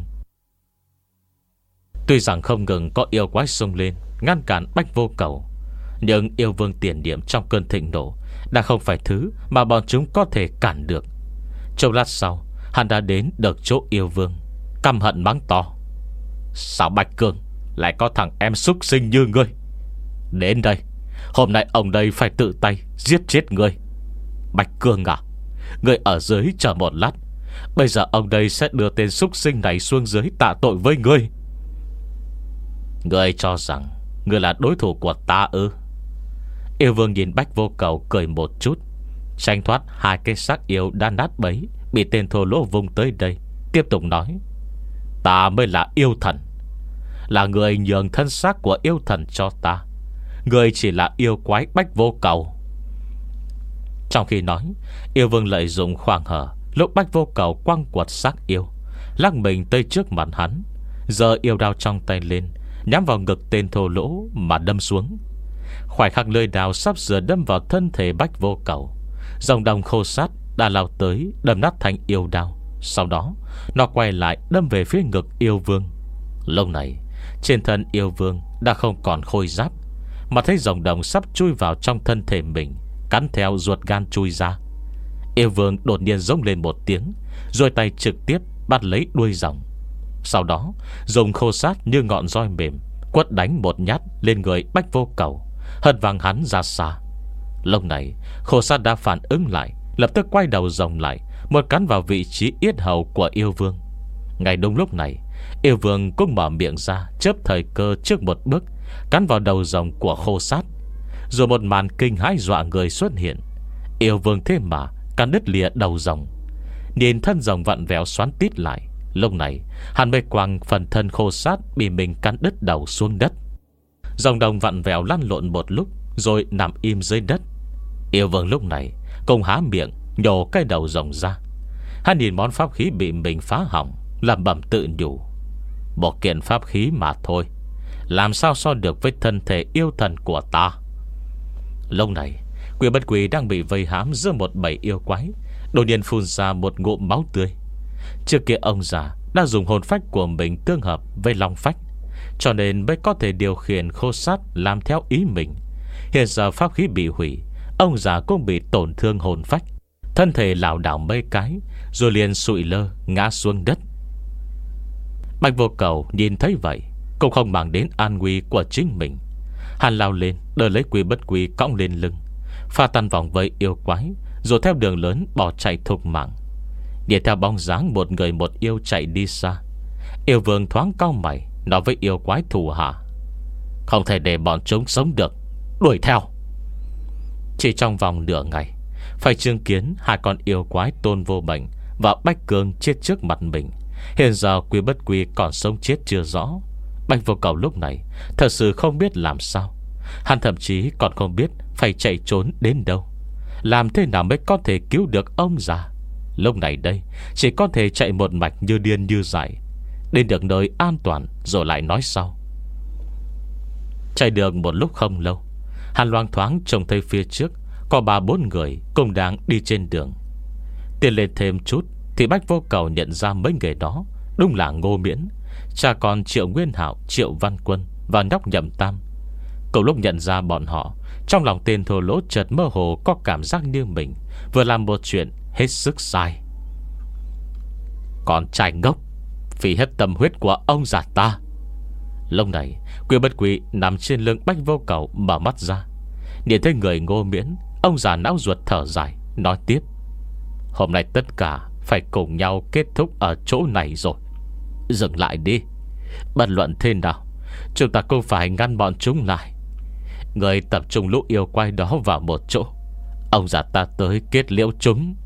Tuy rằng không ngừng có yêu quái xông lên ngăn cản Bách Vô Cầu, nhưng yêu vương tiền điểm trong cơn thịnh nộ đã không phải thứ mà bọn chúng có thể cản được. Trong lát sau, hắn đã đến được chỗ yêu vương, căm hận mắng to: Sao Bách Cương lại có thằng em súc sinh như ngươi? Đến đây, hôm nay ông đây phải tự tay giết chết ngươi. Bách Cương à, ngươi ở dưới chờ một lát, bây giờ ông đây sẽ đưa tên súc sinh này xuống dưới tạ tội với ngươi. Ngươi cho rằng ngươi là đối thủ của ta ư? Yêu vương nhìn Bách Vô Cầu cười một chút, tranh thoát hai cái xác yêu đã nát bấy bị tên thô lỗ vung tới đây, tiếp tục nói: Ta mới là yêu thần, là người nhường thân xác của yêu thần cho ta. Người chỉ là yêu quái Bách Vô Cầu. Trong khi nói, yêu vương lợi dụng khoảng hở lúc Bách Vô Cầu quăng quật xác yêu, lắc mình tới trước mặt hắn, giơ yêu đao trong tay lên, nhắm vào ngực tên thô lỗ mà đâm xuống. Khoảnh khắc lưỡi đao sắp sửa đâm vào thân thể Bách Vô Cầu, dòng đồng khô sát đã lao tới đâm nát thành yêu đao. Sau đó nó quay lại đâm về phía ngực yêu vương. Lúc này trên thân yêu vương đã không còn khôi giáp, mà thấy dòng đồng sắp chui vào trong thân thể mình, cắn theo ruột gan chui ra. Yêu vương đột nhiên giống lên một tiếng, rồi tay trực tiếp bắt lấy đuôi rồng. Sau đó dùng khô sát như ngọn roi mềm quất đánh một nhát lên người Bách Vô Cầu, hất văng hắn ra xa. Lúc này khô sát đã phản ứng lại, lập tức quay đầu rồng lại, một cắn vào vị trí yết hầu của yêu vương. Ngay đúng lúc này, yêu vương cũng mở miệng ra, chớp thời cơ trước một bước, cắn vào đầu rồng của khô sát. Rồi một màn kinh hãi dọa người xuất hiện. Yêu vương thế mà cắn đứt lìa đầu rồng, nhìn thân rồng vặn vẹo xoắn tít lại. Lúc này hắn mới quăng phần thân khô sát bị mình cắn đứt đầu xuống đất. Rồng đồng vặn vẹo lăn lộn một lúc, rồi nằm im dưới đất. Yêu vương lúc này cùng há miệng nhổ cái đầu rồng ra. Hắn nhìn món pháp khí bị mình phá hỏng, làm bẩm tự nhủ: một kiện pháp khí mà thôi, làm sao so được với thân thể yêu thần của ta. Lúc này Quy Bất Quy đang bị vây hãm giữa một bầy yêu quái, đột nhiên phun ra một ngụm máu tươi. Trước kia ông già đã dùng hồn phách của mình tương hợp với long phách, cho nên mới có thể điều khiển khô sát làm theo ý mình. Hiện giờ pháp khí bị hủy, ông già cũng bị tổn thương hồn phách, thân thể lảo đảo mấy cái, rồi liền sụi lơ ngã xuống đất. Bạch Vô Cầu nhìn thấy vậy cũng không mang đến an nguy của chính mình. Hắn lao lên đỡ lấy Quy Bất Quy cõng lên lưng, pha tan vòng vây yêu quái, rồi theo đường lớn bỏ chạy thục mạng. Đi theo bóng dáng một người một yêu chạy đi xa. Yêu vương thoáng cau mày, nói với yêu quái thủ hạ: không thể để bọn chúng sống được, đuổi theo. Chỉ trong vòng nửa ngày, phải chứng kiến hai con yêu quái Tôn Vô Bệnh và Bách Cương chết trước mặt mình. Hiện giờ Quy Bất Quy còn sống chết chưa rõ. Bạch Vô Cầu lúc này thật sự không biết làm sao. Hắn thậm chí còn không biết phải chạy trốn đến đâu, làm thế nào mới có thể cứu được ông già. Lúc này đây chỉ có thể chạy một mạch như điên như dại, đến được nơi an toàn rồi lại nói sau. Chạy được một lúc không lâu, hắn loang thoáng trông thấy phía trước có ba bốn người cùng đang đi trên đường. Tiến lên thêm chút thì Bách Vô Cầu nhận ra mấy người đó đúng là Ngô Miễn, cha con Triệu Nguyên Hạo, Triệu Văn Quân và nhóc Nhậm Tam. Cùng lúc nhận ra bọn họ, trong lòng tên thô lỗ chợt mơ hồ có cảm giác như mình vừa làm một chuyện hết sức sai. Còn trai ngốc, phí hết tâm huyết của ông già ta. Lúc này Quy Bất Quy nằm trên lưng Bách Vô Cầu mở mắt ra, nhìn thấy người Ngô Miễn, ông già não ruột thở dài, nói tiếp: Hôm nay tất cả phải cùng nhau kết thúc ở chỗ này rồi. Dừng lại đi. Bất luận thế nào, chúng ta cũng phải ngăn bọn chúng lại. Người tập trung lũ yêu quái đó vào một chỗ, ông già ta tới kết liễu chúng.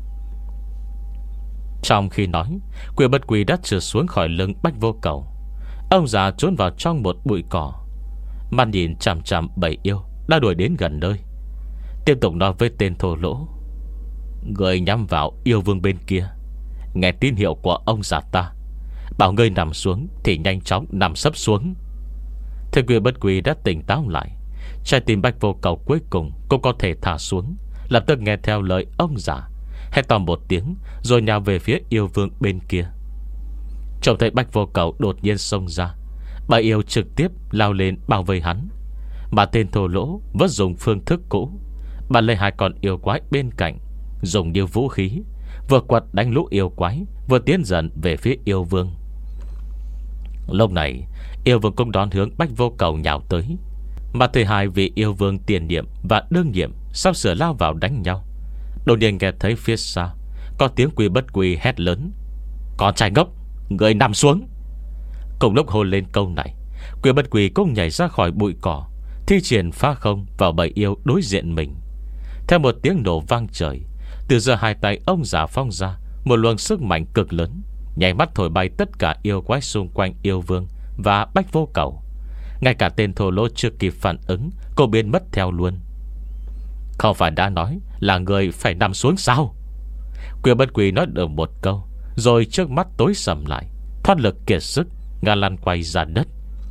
Trong khi nói, Quy Bất Quy đã trượt xuống khỏi lưng Bách Vô Cầu. Ông già trốn vào trong một bụi cỏ, mắt nhìn chằm chằm bầy yêu đã đuổi đến gần nơi, tiếp tục nói với tên thô lỗ: Người nhắm vào yêu vương bên kia, nghe tín hiệu của ông già ta, bảo ngươi nằm xuống thì nhanh chóng nằm sấp xuống. Thế Quy Bất Quy đã tỉnh táo lại, trái tim Bách Vô Cầu cuối cùng cũng có thể thả xuống, lập tức nghe theo lời ông già, hét to một tiếng rồi nhào về phía yêu vương bên kia. Trông thấy Bách Vô Cầu đột nhiên xông ra, bà yêu trực tiếp lao lên bao vây hắn, mà tên thô lỗ vẫn dùng phương thức cũ, bà lấy hai con yêu quái bên cạnh, dùng như vũ khí, vừa quật đánh lũ yêu quái, vừa tiến dần về phía yêu vương. Lúc này yêu vương cũng đón hướng Bách Vô Cầu nhào tới, mà thấy hai vị yêu vương tiền nhiệm và đương nhiệm sắp sửa lao vào đánh nhau. Đột nhiên nghe thấy phía xa có tiếng Quy Bất Quy hét lớn: Con trai ngốc, người nằm xuống. Cùng lúc hô lên câu này, Quy Bất Quy cũng nhảy ra khỏi bụi cỏ, thi triển phá không vào bầy yêu đối diện mình. Theo một tiếng nổ vang trời, từ giờ hai tay ông già phong ra một luồng sức mạnh cực lớn, nhảy mắt thổi bay tất cả yêu quái xung quanh yêu vương và Bách Vô Cầu. Ngay cả tên thô lỗ chưa kịp phản ứng, cô biến mất theo luôn. Không phải đã nói là người phải nằm xuống sao? Quy Bất Quy nói được một câu, rồi trước mắt tối sầm lại, thoát lực kiệt sức, ngã lăn quay ra đất.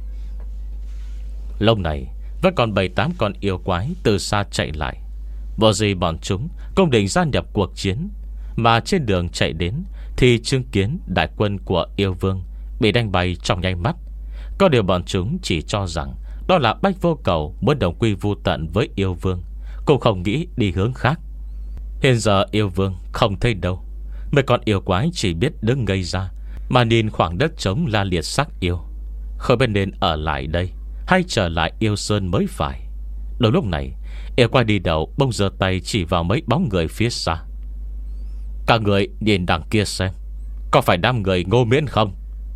Lúc này vẫn còn bảy tám con yêu quái từ xa chạy lại. Vô gì bọn chúng cũng định gia nhập cuộc chiến, mà trên đường chạy đến thì chứng kiến đại quân của yêu vương bị đánh bay trong nháy mắt. Có điều bọn chúng chỉ cho rằng đó là Bách Vô Cầu muốn đồng quy vu tận với yêu vương, cũng không nghĩ đi hướng khác. Hiện giờ yêu vương không thấy đâu, mấy con yêu quái chỉ biết đứng ngây ra mà nhìn khoảng đất trống la liệt xác yêu, không biết nên ở lại đây hay trở lại yêu sơn mới phải. Đúng lúc này, yêu quái đi đầu bông giơ tay chỉ vào mấy bóng người phía xa: Các người nhìn đằng kia xem, có phải đám người Ngô Miễn không?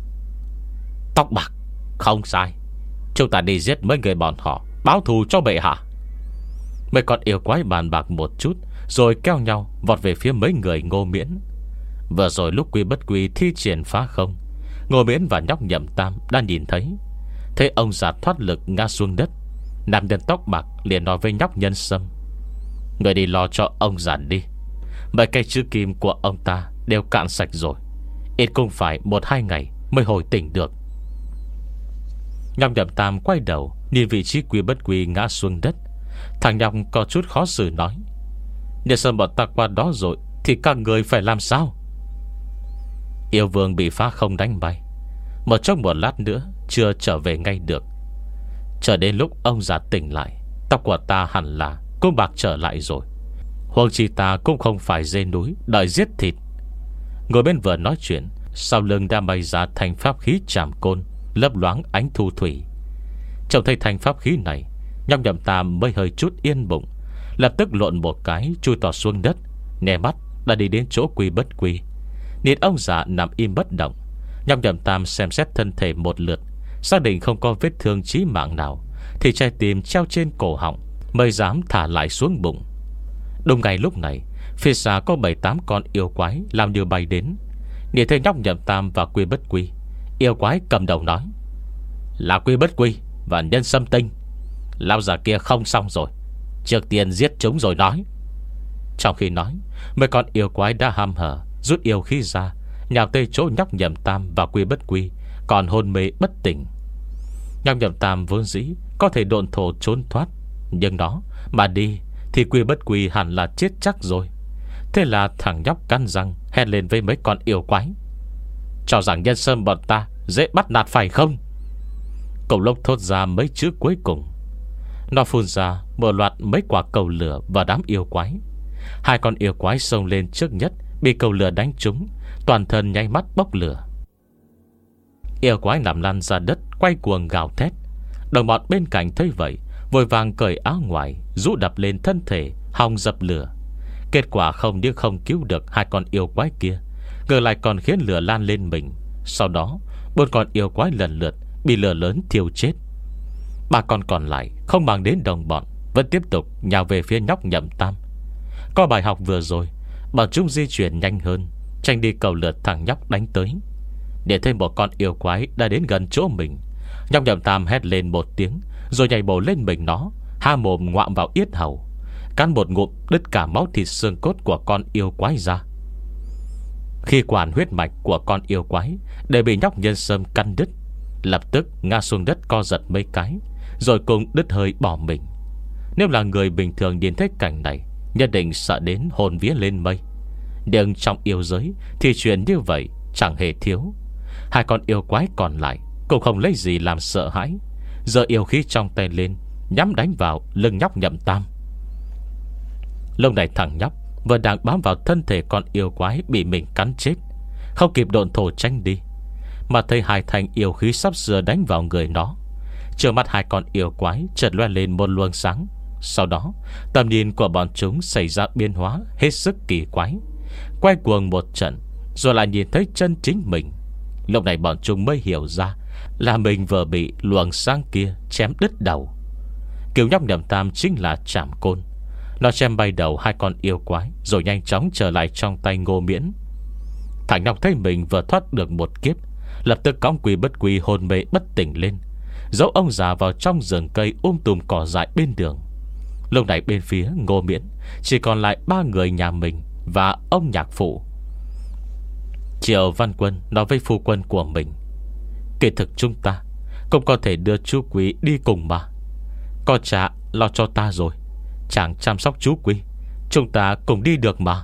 Tóc bạc, không sai, chúng ta đi giết mấy người bọn họ, báo thù cho bệ hạ. Mấy con yêu quái bàn bạc một chút, rồi kéo nhau vọt về phía mấy người Ngô Miễn. Vừa rồi lúc Quy Bất Quy thi triển phá không, Ngô Miễn và nhóc Nhậm Tam đã nhìn thấy. Thấy ông già thoát lực ngã xuống đất, nam nhân tóc bạc liền nói với nhóc Nhân Sâm: Người đi lo cho ông già đi, mấy cây chữ kim của ông ta đều cạn sạch rồi, ít cũng phải một hai ngày mới hồi tỉnh được. Nhóc Nhậm Tam quay đầu nhìn vị trí Quy Bất Quy ngã xuống đất. Thằng nhóc có chút khó xử nói: Nhân Sâm bọn ta qua đó rồi thì các người phải làm sao? Yêu vương bị phá không đánh bay, một chốc một lát nữa chưa trở về ngay được. Chờ đến lúc ông già tỉnh lại, tóc của ta hẳn là cũng bạc trở lại rồi. Huống chi ta cũng không phải dê núi đợi giết thịt. Ngồi bên vừa nói chuyện, sau lưng đã bay ra thành pháp khí trảm côn, lấp loáng ánh thu thủy. Trông thấy thành pháp khí này, nhóc Nhậm Tam mới hơi chút yên bụng, lập tức lộn một cái chui tọt xuống đất, nè mắt đã đi đến chỗ Quy Bất Quy. Nhìn ông già nằm im bất động, nhóc Nhậm Tam xem xét thân thể một lượt, xác định không có vết thương chí mạng nào, thì trái tim treo trên cổ họng mới dám thả lại xuống bụng. Đúng ngay lúc này, phía xa có bảy tám con yêu quái làm như bay đến. Nhìn thấy nhóc Nhậm Tam và Quy Bất Quy, yêu quái cầm đầu nói: Là Quy Bất Quy và Nhân Sâm Tinh. Lão già kia không xong rồi, trước tiên giết chúng rồi nói. Trong khi nói, mấy con yêu quái đã ham hở rút yêu khí ra, nhào tới chỗ nhóc Nhậm Tam và Quy Bất Quy còn hôn mê bất tỉnh. Nhóc Nhậm Tam vốn dĩ có thể độn thổ trốn thoát, nhưng nó mà đi thì Quy Bất Quy hẳn là chết chắc rồi. Thế là thằng nhóc cắn răng hét lên với mấy con yêu quái: cho rằng nhân sâm bọn ta dễ bắt nạt phải không? Cậu lốc thốt ra mấy chữ cuối cùng. Nó phun ra một loạt mấy quả cầu lửa vào đám yêu quái. Hai con yêu quái xông lên trước nhất, bị cầu lửa đánh trúng, toàn thân nháy mắt bốc lửa. Yêu quái nằm lăn ra đất, quay cuồng gào thét. Đồng bọn bên cạnh thấy vậy, vội vàng cởi áo ngoài, rũ đập lên thân thể, hòng dập lửa. Kết quả không những không cứu được hai con yêu quái kia, ngược lại còn khiến lửa lan lên mình. Sau đó bốn con yêu quái lần lượt bị lửa lớn thiêu chết. Ba con còn lại không mang đến đồng bọn, vẫn tiếp tục nhào về phía nhóc Nhậm Tam. Có bài học vừa rồi, bọn chúng di chuyển nhanh hơn, tranh đi cầu lửa thằng nhóc đánh tới. Để thêm một con yêu quái đã đến gần chỗ mình, nhóc Nhậm Tam hét lên một tiếng, rồi nhảy bổ lên mình nó, há mồm ngoạm vào yết hầu, cắn một ngụm đứt cả máu thịt xương cốt của con yêu quái ra. Khi quản huyết mạch của con yêu quái để bị nhóc nhân sâm căn đứt, lập tức ngã xuống đất co giật mấy cái, rồi cùng đứt hơi bỏ mình. Nếu là người bình thường nhìn thấy cảnh này, nhất định sợ đến hồn vía lên mây. Nhưng trong yêu giới thì chuyện như vậy chẳng hề thiếu. Hai con yêu quái còn lại cũng không lấy gì làm sợ hãi, giơ yêu khí trong tay lên, nhắm đánh vào lưng nhóc Nhậm Tam. Lúc này thằng nhóc vừa đang bám vào thân thể con yêu quái bị mình cắn chết, không kịp độn thổ tránh đi, mà thấy hai thanh yêu khí sắp sửa đánh vào người nó. Trước mắt hai con yêu quái chợt loe lên một luồng sáng. Sau đó tầm nhìn của bọn chúng xảy ra biến hóa hết sức kỳ quái, quay cuồng một trận, rồi lại nhìn thấy chân chính mình. Lúc này bọn chúng mới hiểu ra là mình vừa bị luồng sáng kia chém đứt đầu. Kiểu nhóc Nhậm Tam chính là Trảm Côn. Nó chém bay đầu hai con yêu quái, rồi nhanh chóng trở lại trong tay Ngô Miễn. Thằng nhóc thấy mình vừa thoát được một kiếp, lập tức cõng Quy Bất Quy hôn mê bất tỉnh lên, giấu ông già vào trong rừng cây um tùm cỏ dại bên đường. Lúc này bên phía Ngô Miễn chỉ còn lại ba người nhà mình và ông nhạc phụ. Triệu Văn Quân nói với phu quân của mình: kỳ thực chúng ta cũng có thể đưa chú Quý đi cùng mà. Có cha lo cho ta rồi, chàng chăm sóc chú Quý, chúng ta cùng đi được mà.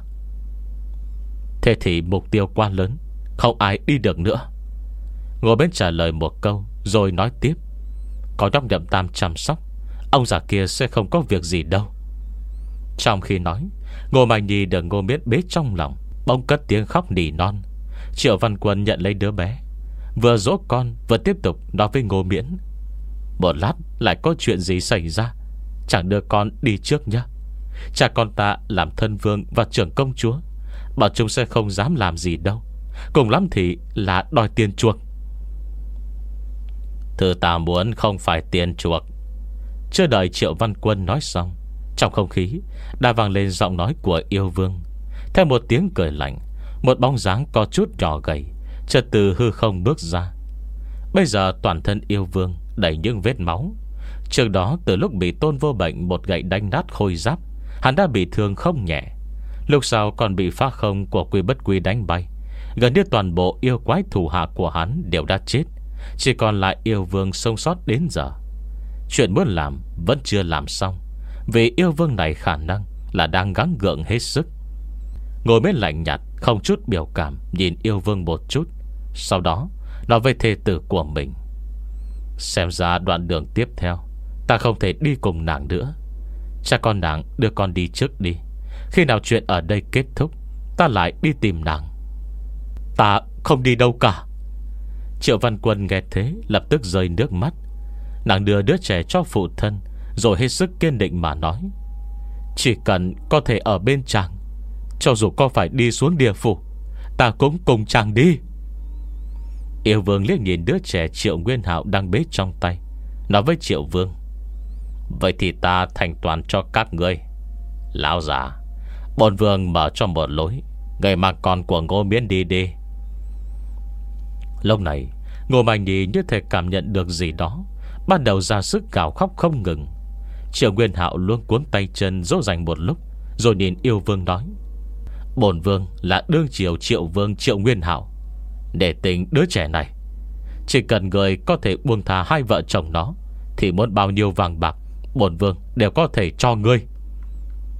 Thế thì mục tiêu quá lớn, không ai đi được nữa. Ngô Miễn trả lời một câu, rồi nói tiếp: có nhóc Nhậm Tam chăm sóc, ông già kia sẽ không có việc gì đâu. Trong khi nói, Ngô Mai Nhi được Ngô Miễn bế trong lòng, bỗng cất tiếng khóc nỉ non. Triệu Văn Quân nhận lấy đứa bé, vừa dỗ con vừa tiếp tục nói với Ngô Miễn: một lát lại có chuyện gì xảy ra, chẳng đưa con đi trước nhé. Cha con ta làm thân vương và trưởng công chúa, bảo chúng sẽ không dám làm gì đâu, cùng lắm thì là đòi tiền chuộc. Thứ ta muốn không phải tiền chuộc. Chưa đợi Triệu Văn Quân nói xong, trong không khí đã vang lên giọng nói của yêu vương. Theo một tiếng cười lạnh, một bóng dáng có chút nhỏ gầy chợt từ hư không bước ra. Bây giờ toàn thân yêu vương đầy những vết máu. Trước đó từ lúc bị Tôn Vô Bệnh một gậy đánh nát khôi giáp, hắn đã bị thương không nhẹ. Lúc sau còn bị phá không của Quy Bất Quy đánh bay. Gần như toàn bộ yêu quái thủ hạ của hắn đều đã chết, chỉ còn lại yêu vương sống sót đến giờ. Chuyện muốn làm vẫn chưa làm xong, vì yêu vương này khả năng là đang gắng gượng hết sức. Ngồi bên lạnh nhạt, không chút biểu cảm, nhìn yêu vương một chút, sau đó nói với thê tử của mình: xem ra đoạn đường tiếp theo ta không thể đi cùng nàng nữa. Cha con nàng đưa con đi trước đi, khi nào chuyện ở đây kết thúc, ta lại đi tìm nàng. Ta không đi đâu cả. Triệu Văn Quân nghe thế lập tức rơi nước mắt. Nàng đưa đứa trẻ cho phụ thân, rồi hết sức kiên định mà nói: chỉ cần có thể ở bên chàng, cho dù có phải đi xuống địa phủ, ta cũng cùng chàng đi. Yêu vương liếc nhìn đứa trẻ Triệu Nguyên Hạo đang bế trong tay, nói với Triệu Vương: vậy thì ta thành toàn cho các ngươi. Lão già, bổn vương mở cho một lối, người mang con của Ngô Miễn đi đi. Lúc này Ngô Mai Nhi như thể cảm nhận được gì đó, bắt đầu ra sức gào khóc không ngừng. Triệu Nguyên Hạo luôn cuốn tay chân dỗ dành một lúc, rồi nhìn yêu vương nói: bổn vương là đương triều Triệu Vương Triệu Nguyên Hạo, để tình đứa trẻ này, chỉ cần người có thể buông tha hai vợ chồng nó, thì muốn bao nhiêu vàng bạc bổn vương đều có thể cho ngươi.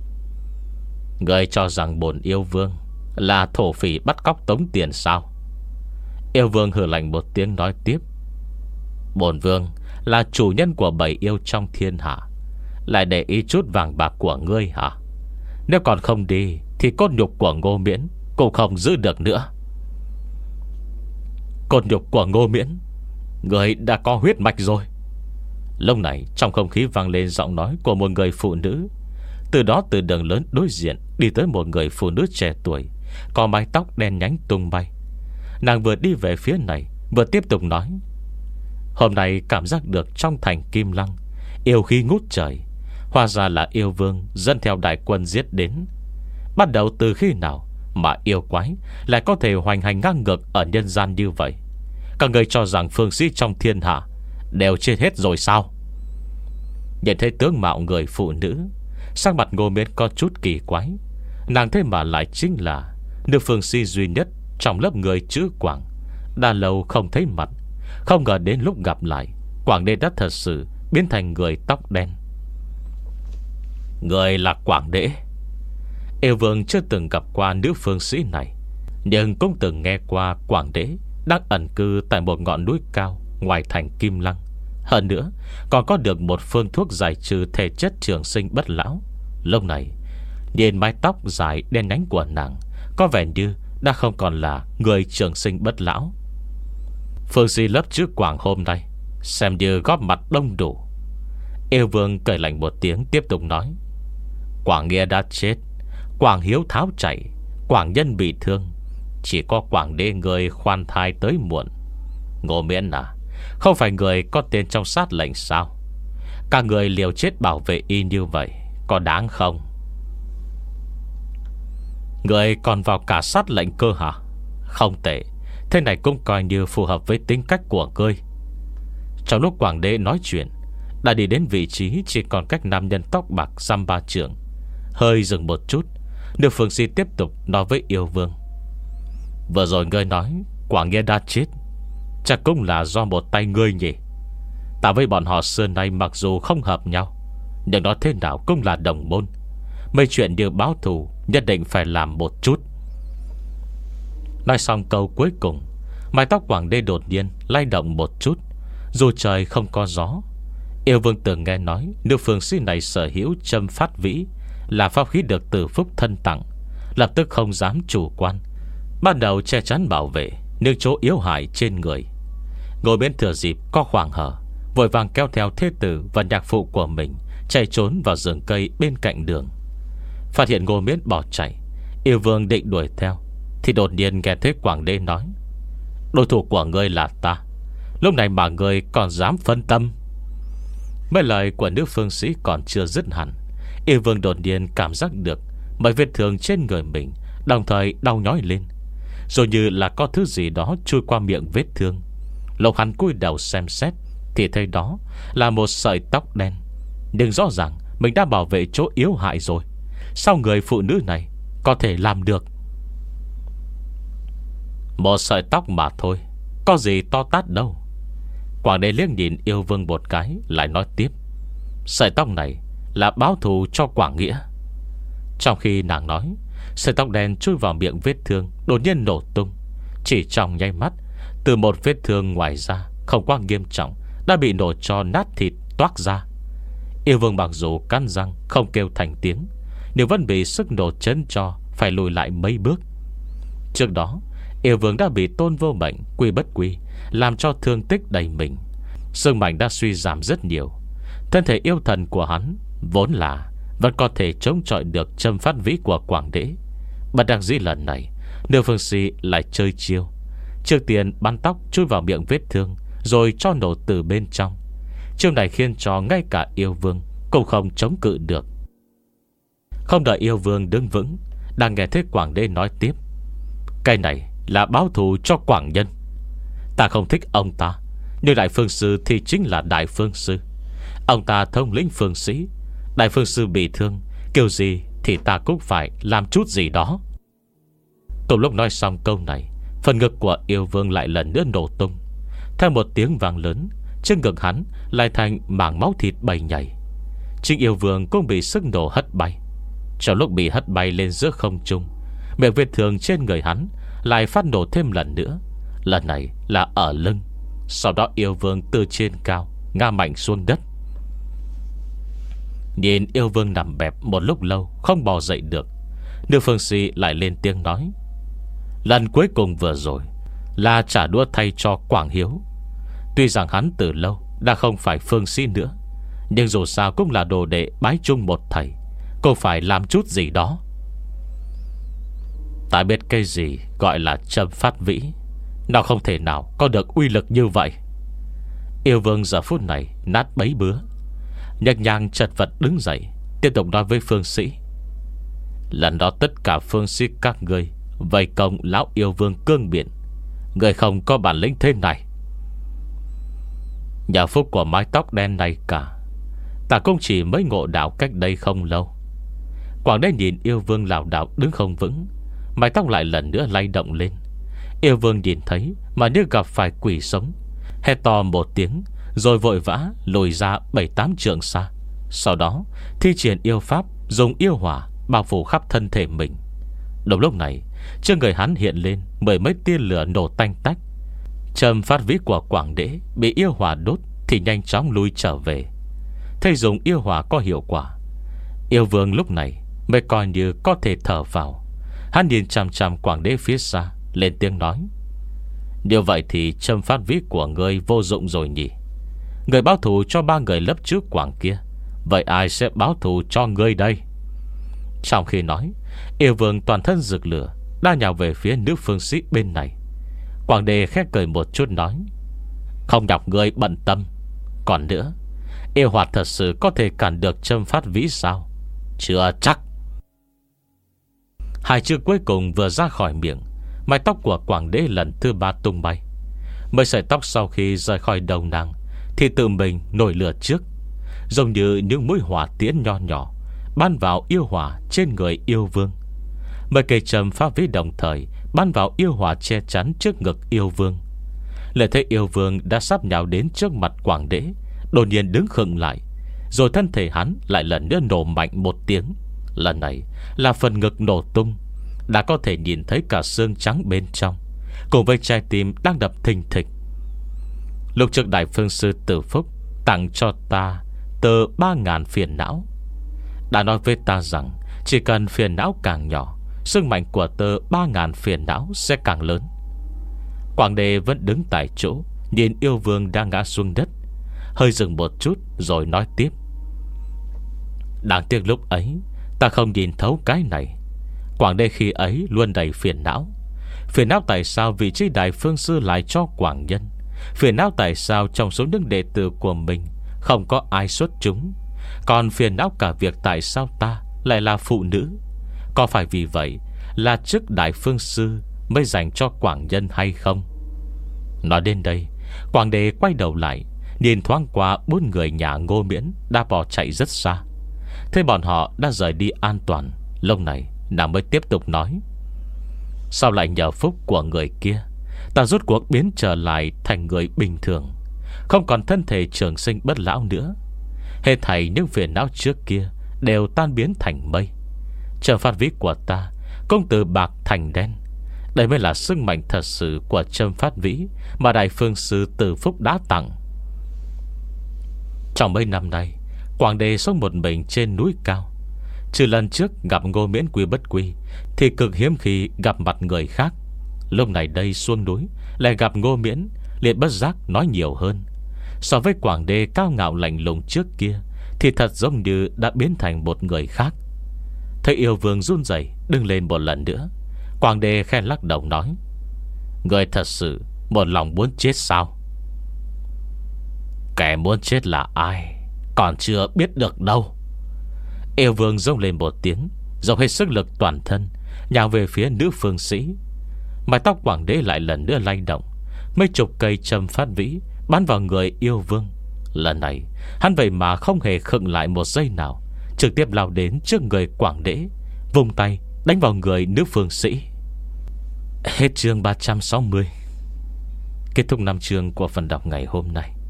Người cho rằng bổn yêu vương là thổ phỉ bắt cóc tống tiền sao? Yêu vương hừ lạnh một tiếng nói tiếp: Bổn vương là chủ nhân của bảy yêu trong thiên hạ, lại để ý chút vàng bạc của ngươi hả? Nếu còn không đi thì cốt nhục của Ngô Miễn cũng không giữ được nữa. Cốt nhục của Ngô Miễn, người đã có huyết mạch rồi. Lúc này trong không khí vang lên giọng nói của một người phụ nữ. Từ đó từ đường lớn đối diện đi tới một người phụ nữ trẻ tuổi, có mái tóc đen nhánh tung bay. Nàng vừa đi về phía này vừa tiếp tục nói: Hôm nay cảm giác được trong thành Kim Lăng yêu khí ngút trời. Hóa ra là yêu vương dẫn theo đại quân giết đến. Bắt đầu từ khi nào mà yêu quái lại có thể hoành hành ngang ngược ở nhân gian như vậy? Các người cho rằng phương sĩ trong thiên hạ đều chết hết rồi sao? Nhìn thấy tướng mạo người phụ nữ, sắc mặt Ngô Miễn có chút kỳ quái. Nàng thế mà lại chính là nữ phương sĩ duy nhất trong lớp người chữ Quảng. Đã lâu không thấy mặt, không ngờ đến lúc gặp lại, Quảng Đế đã thật sự biến thành người tóc đen. Người là Quảng Đế. Yêu vương chưa từng gặp qua nữ phương sĩ này, nhưng cũng từng nghe qua Quảng Đế đang ẩn cư tại một ngọn núi cao ngoài thành Kim Lăng. Hơn nữa còn có được một phương thuốc giải trừ thể chất trường sinh bất lão. Lúc này nhìn mái tóc dài đen nhánh của nàng, có vẻ như đã không còn là người trường sinh bất lão. Phương sĩ lớp chữ Quảng hôm nay xem như góp mặt đông đủ. Yêu vương cười lạnh một tiếng tiếp tục nói: Quảng Nghĩa đã chết, Quảng Hiếu tháo chạy, Quảng Nhân bị thương, chỉ có Quảng Đế người khoan thai tới muộn. Ngô Miễn à, không phải người có tên trong sát lệnh sao? Các người liều chết bảo vệ y như vậy có đáng không? Người còn vào cả sát lệnh cơ hả? Không tệ, thế này cũng coi như phù hợp với tính cách của ngươi. Trong lúc Quảng Đế nói chuyện, đã đi đến vị trí chỉ còn cách nam nhân tóc bạc dăm ba trượng. Hơi dừng một chút, nữ phương sĩ tiếp tục nói với yêu vương: Vừa rồi ngươi nói Quảng Nghĩa đã chết, chắc cũng là do một tay ngươi nhỉ? Ta với bọn họ xưa nay mặc dù không hợp nhau, nhưng nói thế nào cũng là đồng môn. Mấy chuyện như báo thù nhất định phải làm một chút. Nói xong câu cuối cùng, mái tóc Quảng Đế đột nhiên lay động một chút. Dù trời không có gió, yêu vương từng nghe nói nữ phương sĩ này sở hữu châm phát vĩ, là pháp khí được Từ Phúc thân tặng. Lập tức không dám chủ quan, ban đầu che chắn bảo vệ những chỗ yếu hại trên người. Ngồi bên thừa dịp có khoảng hở, vội vàng kéo theo thê tử và nhạc phụ của mình chạy trốn vào rừng cây bên cạnh đường. Phát hiện Ngô Miễn bỏ chạy, yêu vương định đuổi theo, thì đột nhiên nghe thấy Quảng Đế nói: Đối thủ của ngươi là ta, lúc này mà ngươi còn dám phân tâm? Mấy lời của nữ phương sĩ còn chưa dứt hẳn, yêu vương đột nhiên cảm giác được mấy vết thương trên người mình đồng thời đau nhói lên, rồi như là có thứ gì đó chui qua miệng vết thương. Lúc hắn cúi đầu xem xét thì thấy đó là một sợi tóc đen. Nhưng rõ ràng mình đã bảo vệ chỗ yếu hại rồi, sao người phụ nữ này có thể làm được? Một sợi tóc mà thôi, có gì to tát đâu. Quảng Đế liếc nhìn yêu vương một cái, lại nói tiếp: Sợi tóc này là báo thù cho Quảng Nghĩa. Trong khi nàng nói, sợi tóc đen chui vào miệng vết thương đột nhiên nổ tung. Chỉ trong nháy mắt, từ một vết thương ngoài ra không quá nghiêm trọng đã bị nổ cho nát thịt toác ra. Yêu vương mặc dù cắn răng không kêu thành tiếng, nhưng vẫn bị sức nổ chấn cho phải lùi lại mấy bước. Trước đó yêu vương đã bị Tôn Vô Mệnh quy bất quy làm cho thương tích đầy mình, xương mạnh đã suy giảm rất nhiều. Thân thể yêu thần của hắn vốn là vẫn có thể chống chọi được châm phát vĩ của Quảng Đế. Bất đắc dĩ lần này, nữ phương sĩ lại chơi chiêu. Trước tiên bắn tóc chui vào miệng vết thương, rồi cho nổ từ bên trong. Chiêu này khiến cho ngay cả yêu vương cũng không chống cự được. Không đợi yêu vương đứng vững, đang nghe thấy Quảng Đế nói tiếp: Cái này là báo thù cho Quảng Nhân. Ta không thích ông ta, nhưng đại phương sư thì chính là đại phương sư. Ông ta thống lĩnh phương sĩ, đại phương sư bị thương, kiểu gì thì ta cũng phải làm chút gì đó. Cùng lúc nói xong câu này, phần ngực của yêu vương lại lần nữa nổ tung. Theo một tiếng vang lớn, trên ngực hắn lại thành mảng máu thịt bầy nhảy. Chính yêu vương cũng bị sức nổ hất bay. Trong lúc bị hất bay lên giữa không trung, miệng vết thương trên người hắn lại phát nổ thêm lần nữa. Lần này là ở lưng. Sau đó yêu vương từ trên cao ngã mạnh xuống đất. Nhìn yêu vương nằm bẹp một lúc lâu không bò dậy được, Nữ Phương Sĩ lại lên tiếng nói: lần cuối cùng vừa rồi là trả đũa thay cho Quảng Hiếu. Tuy rằng hắn từ lâu đã không phải Phương Sĩ nữa, nhưng dù sao cũng là đồ đệ bái chung một thầy, cô phải làm chút gì đó. Ta biết cái gì gọi là châm phát vĩ, nó không thể nào có được uy lực như vậy. Yêu vương giờ phút này nát bấy bứa, nhẹ nhàng chật vật đứng dậy, tiếp tục nói với Phương Sĩ: lần đó tất cả Phương Sĩ các ngươi vây công lão yêu vương cương biển, người không có bản lĩnh thế này. Nhà phúc của mái tóc đen này cả, ta cũng chỉ mới ngộ đạo cách đây không lâu. Quảng Đế nhìn yêu vương lảo đảo đứng không vững, mái tóc lại lần nữa lay động lên. Yêu vương nhìn thấy mà như gặp phải quỷ sống, hét to một tiếng rồi vội vã lùi ra bảy tám trượng xa. Sau đó thi triển yêu pháp, dùng yêu hỏa bao phủ khắp thân thể mình. Đúng lúc này, trên người hắn hiện lên mười mấy tia lửa nổ tanh tách. Châm phát vĩ của Quảng Đế bị yêu hỏa đốt thì nhanh chóng lui trở về. Thấy dùng yêu hỏa có hiệu quả, yêu vương lúc này mới coi như có thể thở vào. Hắn nhìn chằm chằm Quảng Đế phía xa, lên tiếng nói: điều vậy thì châm phát vĩ của ngươi vô dụng rồi nhỉ? Người báo thù cho ba người lớp trước Quảng kia, vậy ai sẽ báo thù cho ngươi đây? Trong khi nói, yêu vương toàn thân rực lửa đã nhào về phía Nữ Phương Sĩ bên này. Quảng Đề khẽ cười một chút nói: không nhọc ngươi bận tâm. Còn nữa, yêu hoạt thật sự có thể cản được châm phát vĩ sao? Chưa chắc. Hai chữ cuối cùng vừa ra khỏi miệng, mái tóc của Quảng Đế lần thứ ba tung bay. Mấy sợi tóc sau khi rời khỏi đầu nàng thì tự mình nổi lửa trước, giống như những mũi hỏa tiễn nho nhỏ bắn vào yêu hỏa trên người yêu vương. Mấy cây châm phát vĩ đồng thời bắn vào yêu hỏa che chắn trước ngực yêu vương. Lại thấy yêu vương đã sắp nhào đến trước mặt Quảng Đế, đột nhiên đứng khựng lại, rồi thân thể hắn lại lần nữa nổ mạnh một tiếng. Lần này là phần ngực nổ tung, đã có thể nhìn thấy cả xương trắng bên trong, cùng với trái tim đang đập thình thịch. Lúc trước Đại Phương Sư Tử Phúc tặng cho ta tờ ba ngàn phiền não, đã nói với ta rằng chỉ cần phiền não càng nhỏ, sức mạnh của tờ ba ngàn phiền não sẽ càng lớn. Quảng Đề vẫn đứng tại chỗ, nhìn yêu vương đang ngã xuống đất, hơi dừng một chút rồi nói tiếp: đáng tiếc lúc ấy ta không nhìn thấu cái này. Quảng Đề khi ấy luôn đầy phiền não. Phiền não tại sao vị trí Đại Phương Sư lại cho Quảng Nhân. Phiền não tại sao trong số những đệ tử của mình không có ai xuất chúng. Còn phiền não cả việc tại sao ta lại là phụ nữ. Có phải vì vậy là chức Đại Phương Sư mới dành cho Quảng Nhân hay không? Nói đến đây, Quảng Đề quay đầu lại, nhìn thoáng qua bốn người nhà Ngô Miễn đã bỏ chạy rất xa. Thế bọn họ đã rời đi an toàn. Lúc này nàng mới tiếp tục nói: sao lại nhờ phúc của người kia, ta rốt cuộc biến trở lại thành người bình thường, không còn thân thể trường sinh bất lão nữa. Hết thảy những phiền não trước kia đều tan biến thành mây. Châm phát vĩ của ta cũng từ bạc thành đen. Đây mới là sức mạnh thật sự của châm phát vĩ mà Đại Phương Sư Tử Phúc đã tặng. Trong mấy năm nay, Quảng Đề sống một mình trên núi cao. Trừ lần trước gặp Ngô Miễn quy bất quy thì cực hiếm khi gặp mặt người khác. Lúc này đây xuống núi lại gặp Ngô Miễn, liền bất giác nói nhiều hơn. So với Quảng Đề cao ngạo lạnh lùng trước kia thì thật giống như đã biến thành một người khác. Thấy yêu vương run rẩy đứng lên một lần nữa, Quảng Đề khen lắc đầu nói: người thật sự một lòng muốn chết sao? Kẻ muốn chết là ai còn chưa biết được đâu. Yêu vương rống lên một tiếng, dốc hết sức lực toàn thân nhào về phía Nữ Phương Sĩ. Mái tóc Quảng Đế lại lần nữa lay động, mấy chục cây châm phát vĩ bắn vào người yêu vương. Lần này hắn vậy mà không hề khựng lại một giây nào, trực tiếp lao đến trước người Quảng Đế, vùng tay đánh vào người Nữ Phương Sĩ. Hết chương ba trăm sáu mươi. Kết thúc năm chương của phần đọc ngày hôm nay.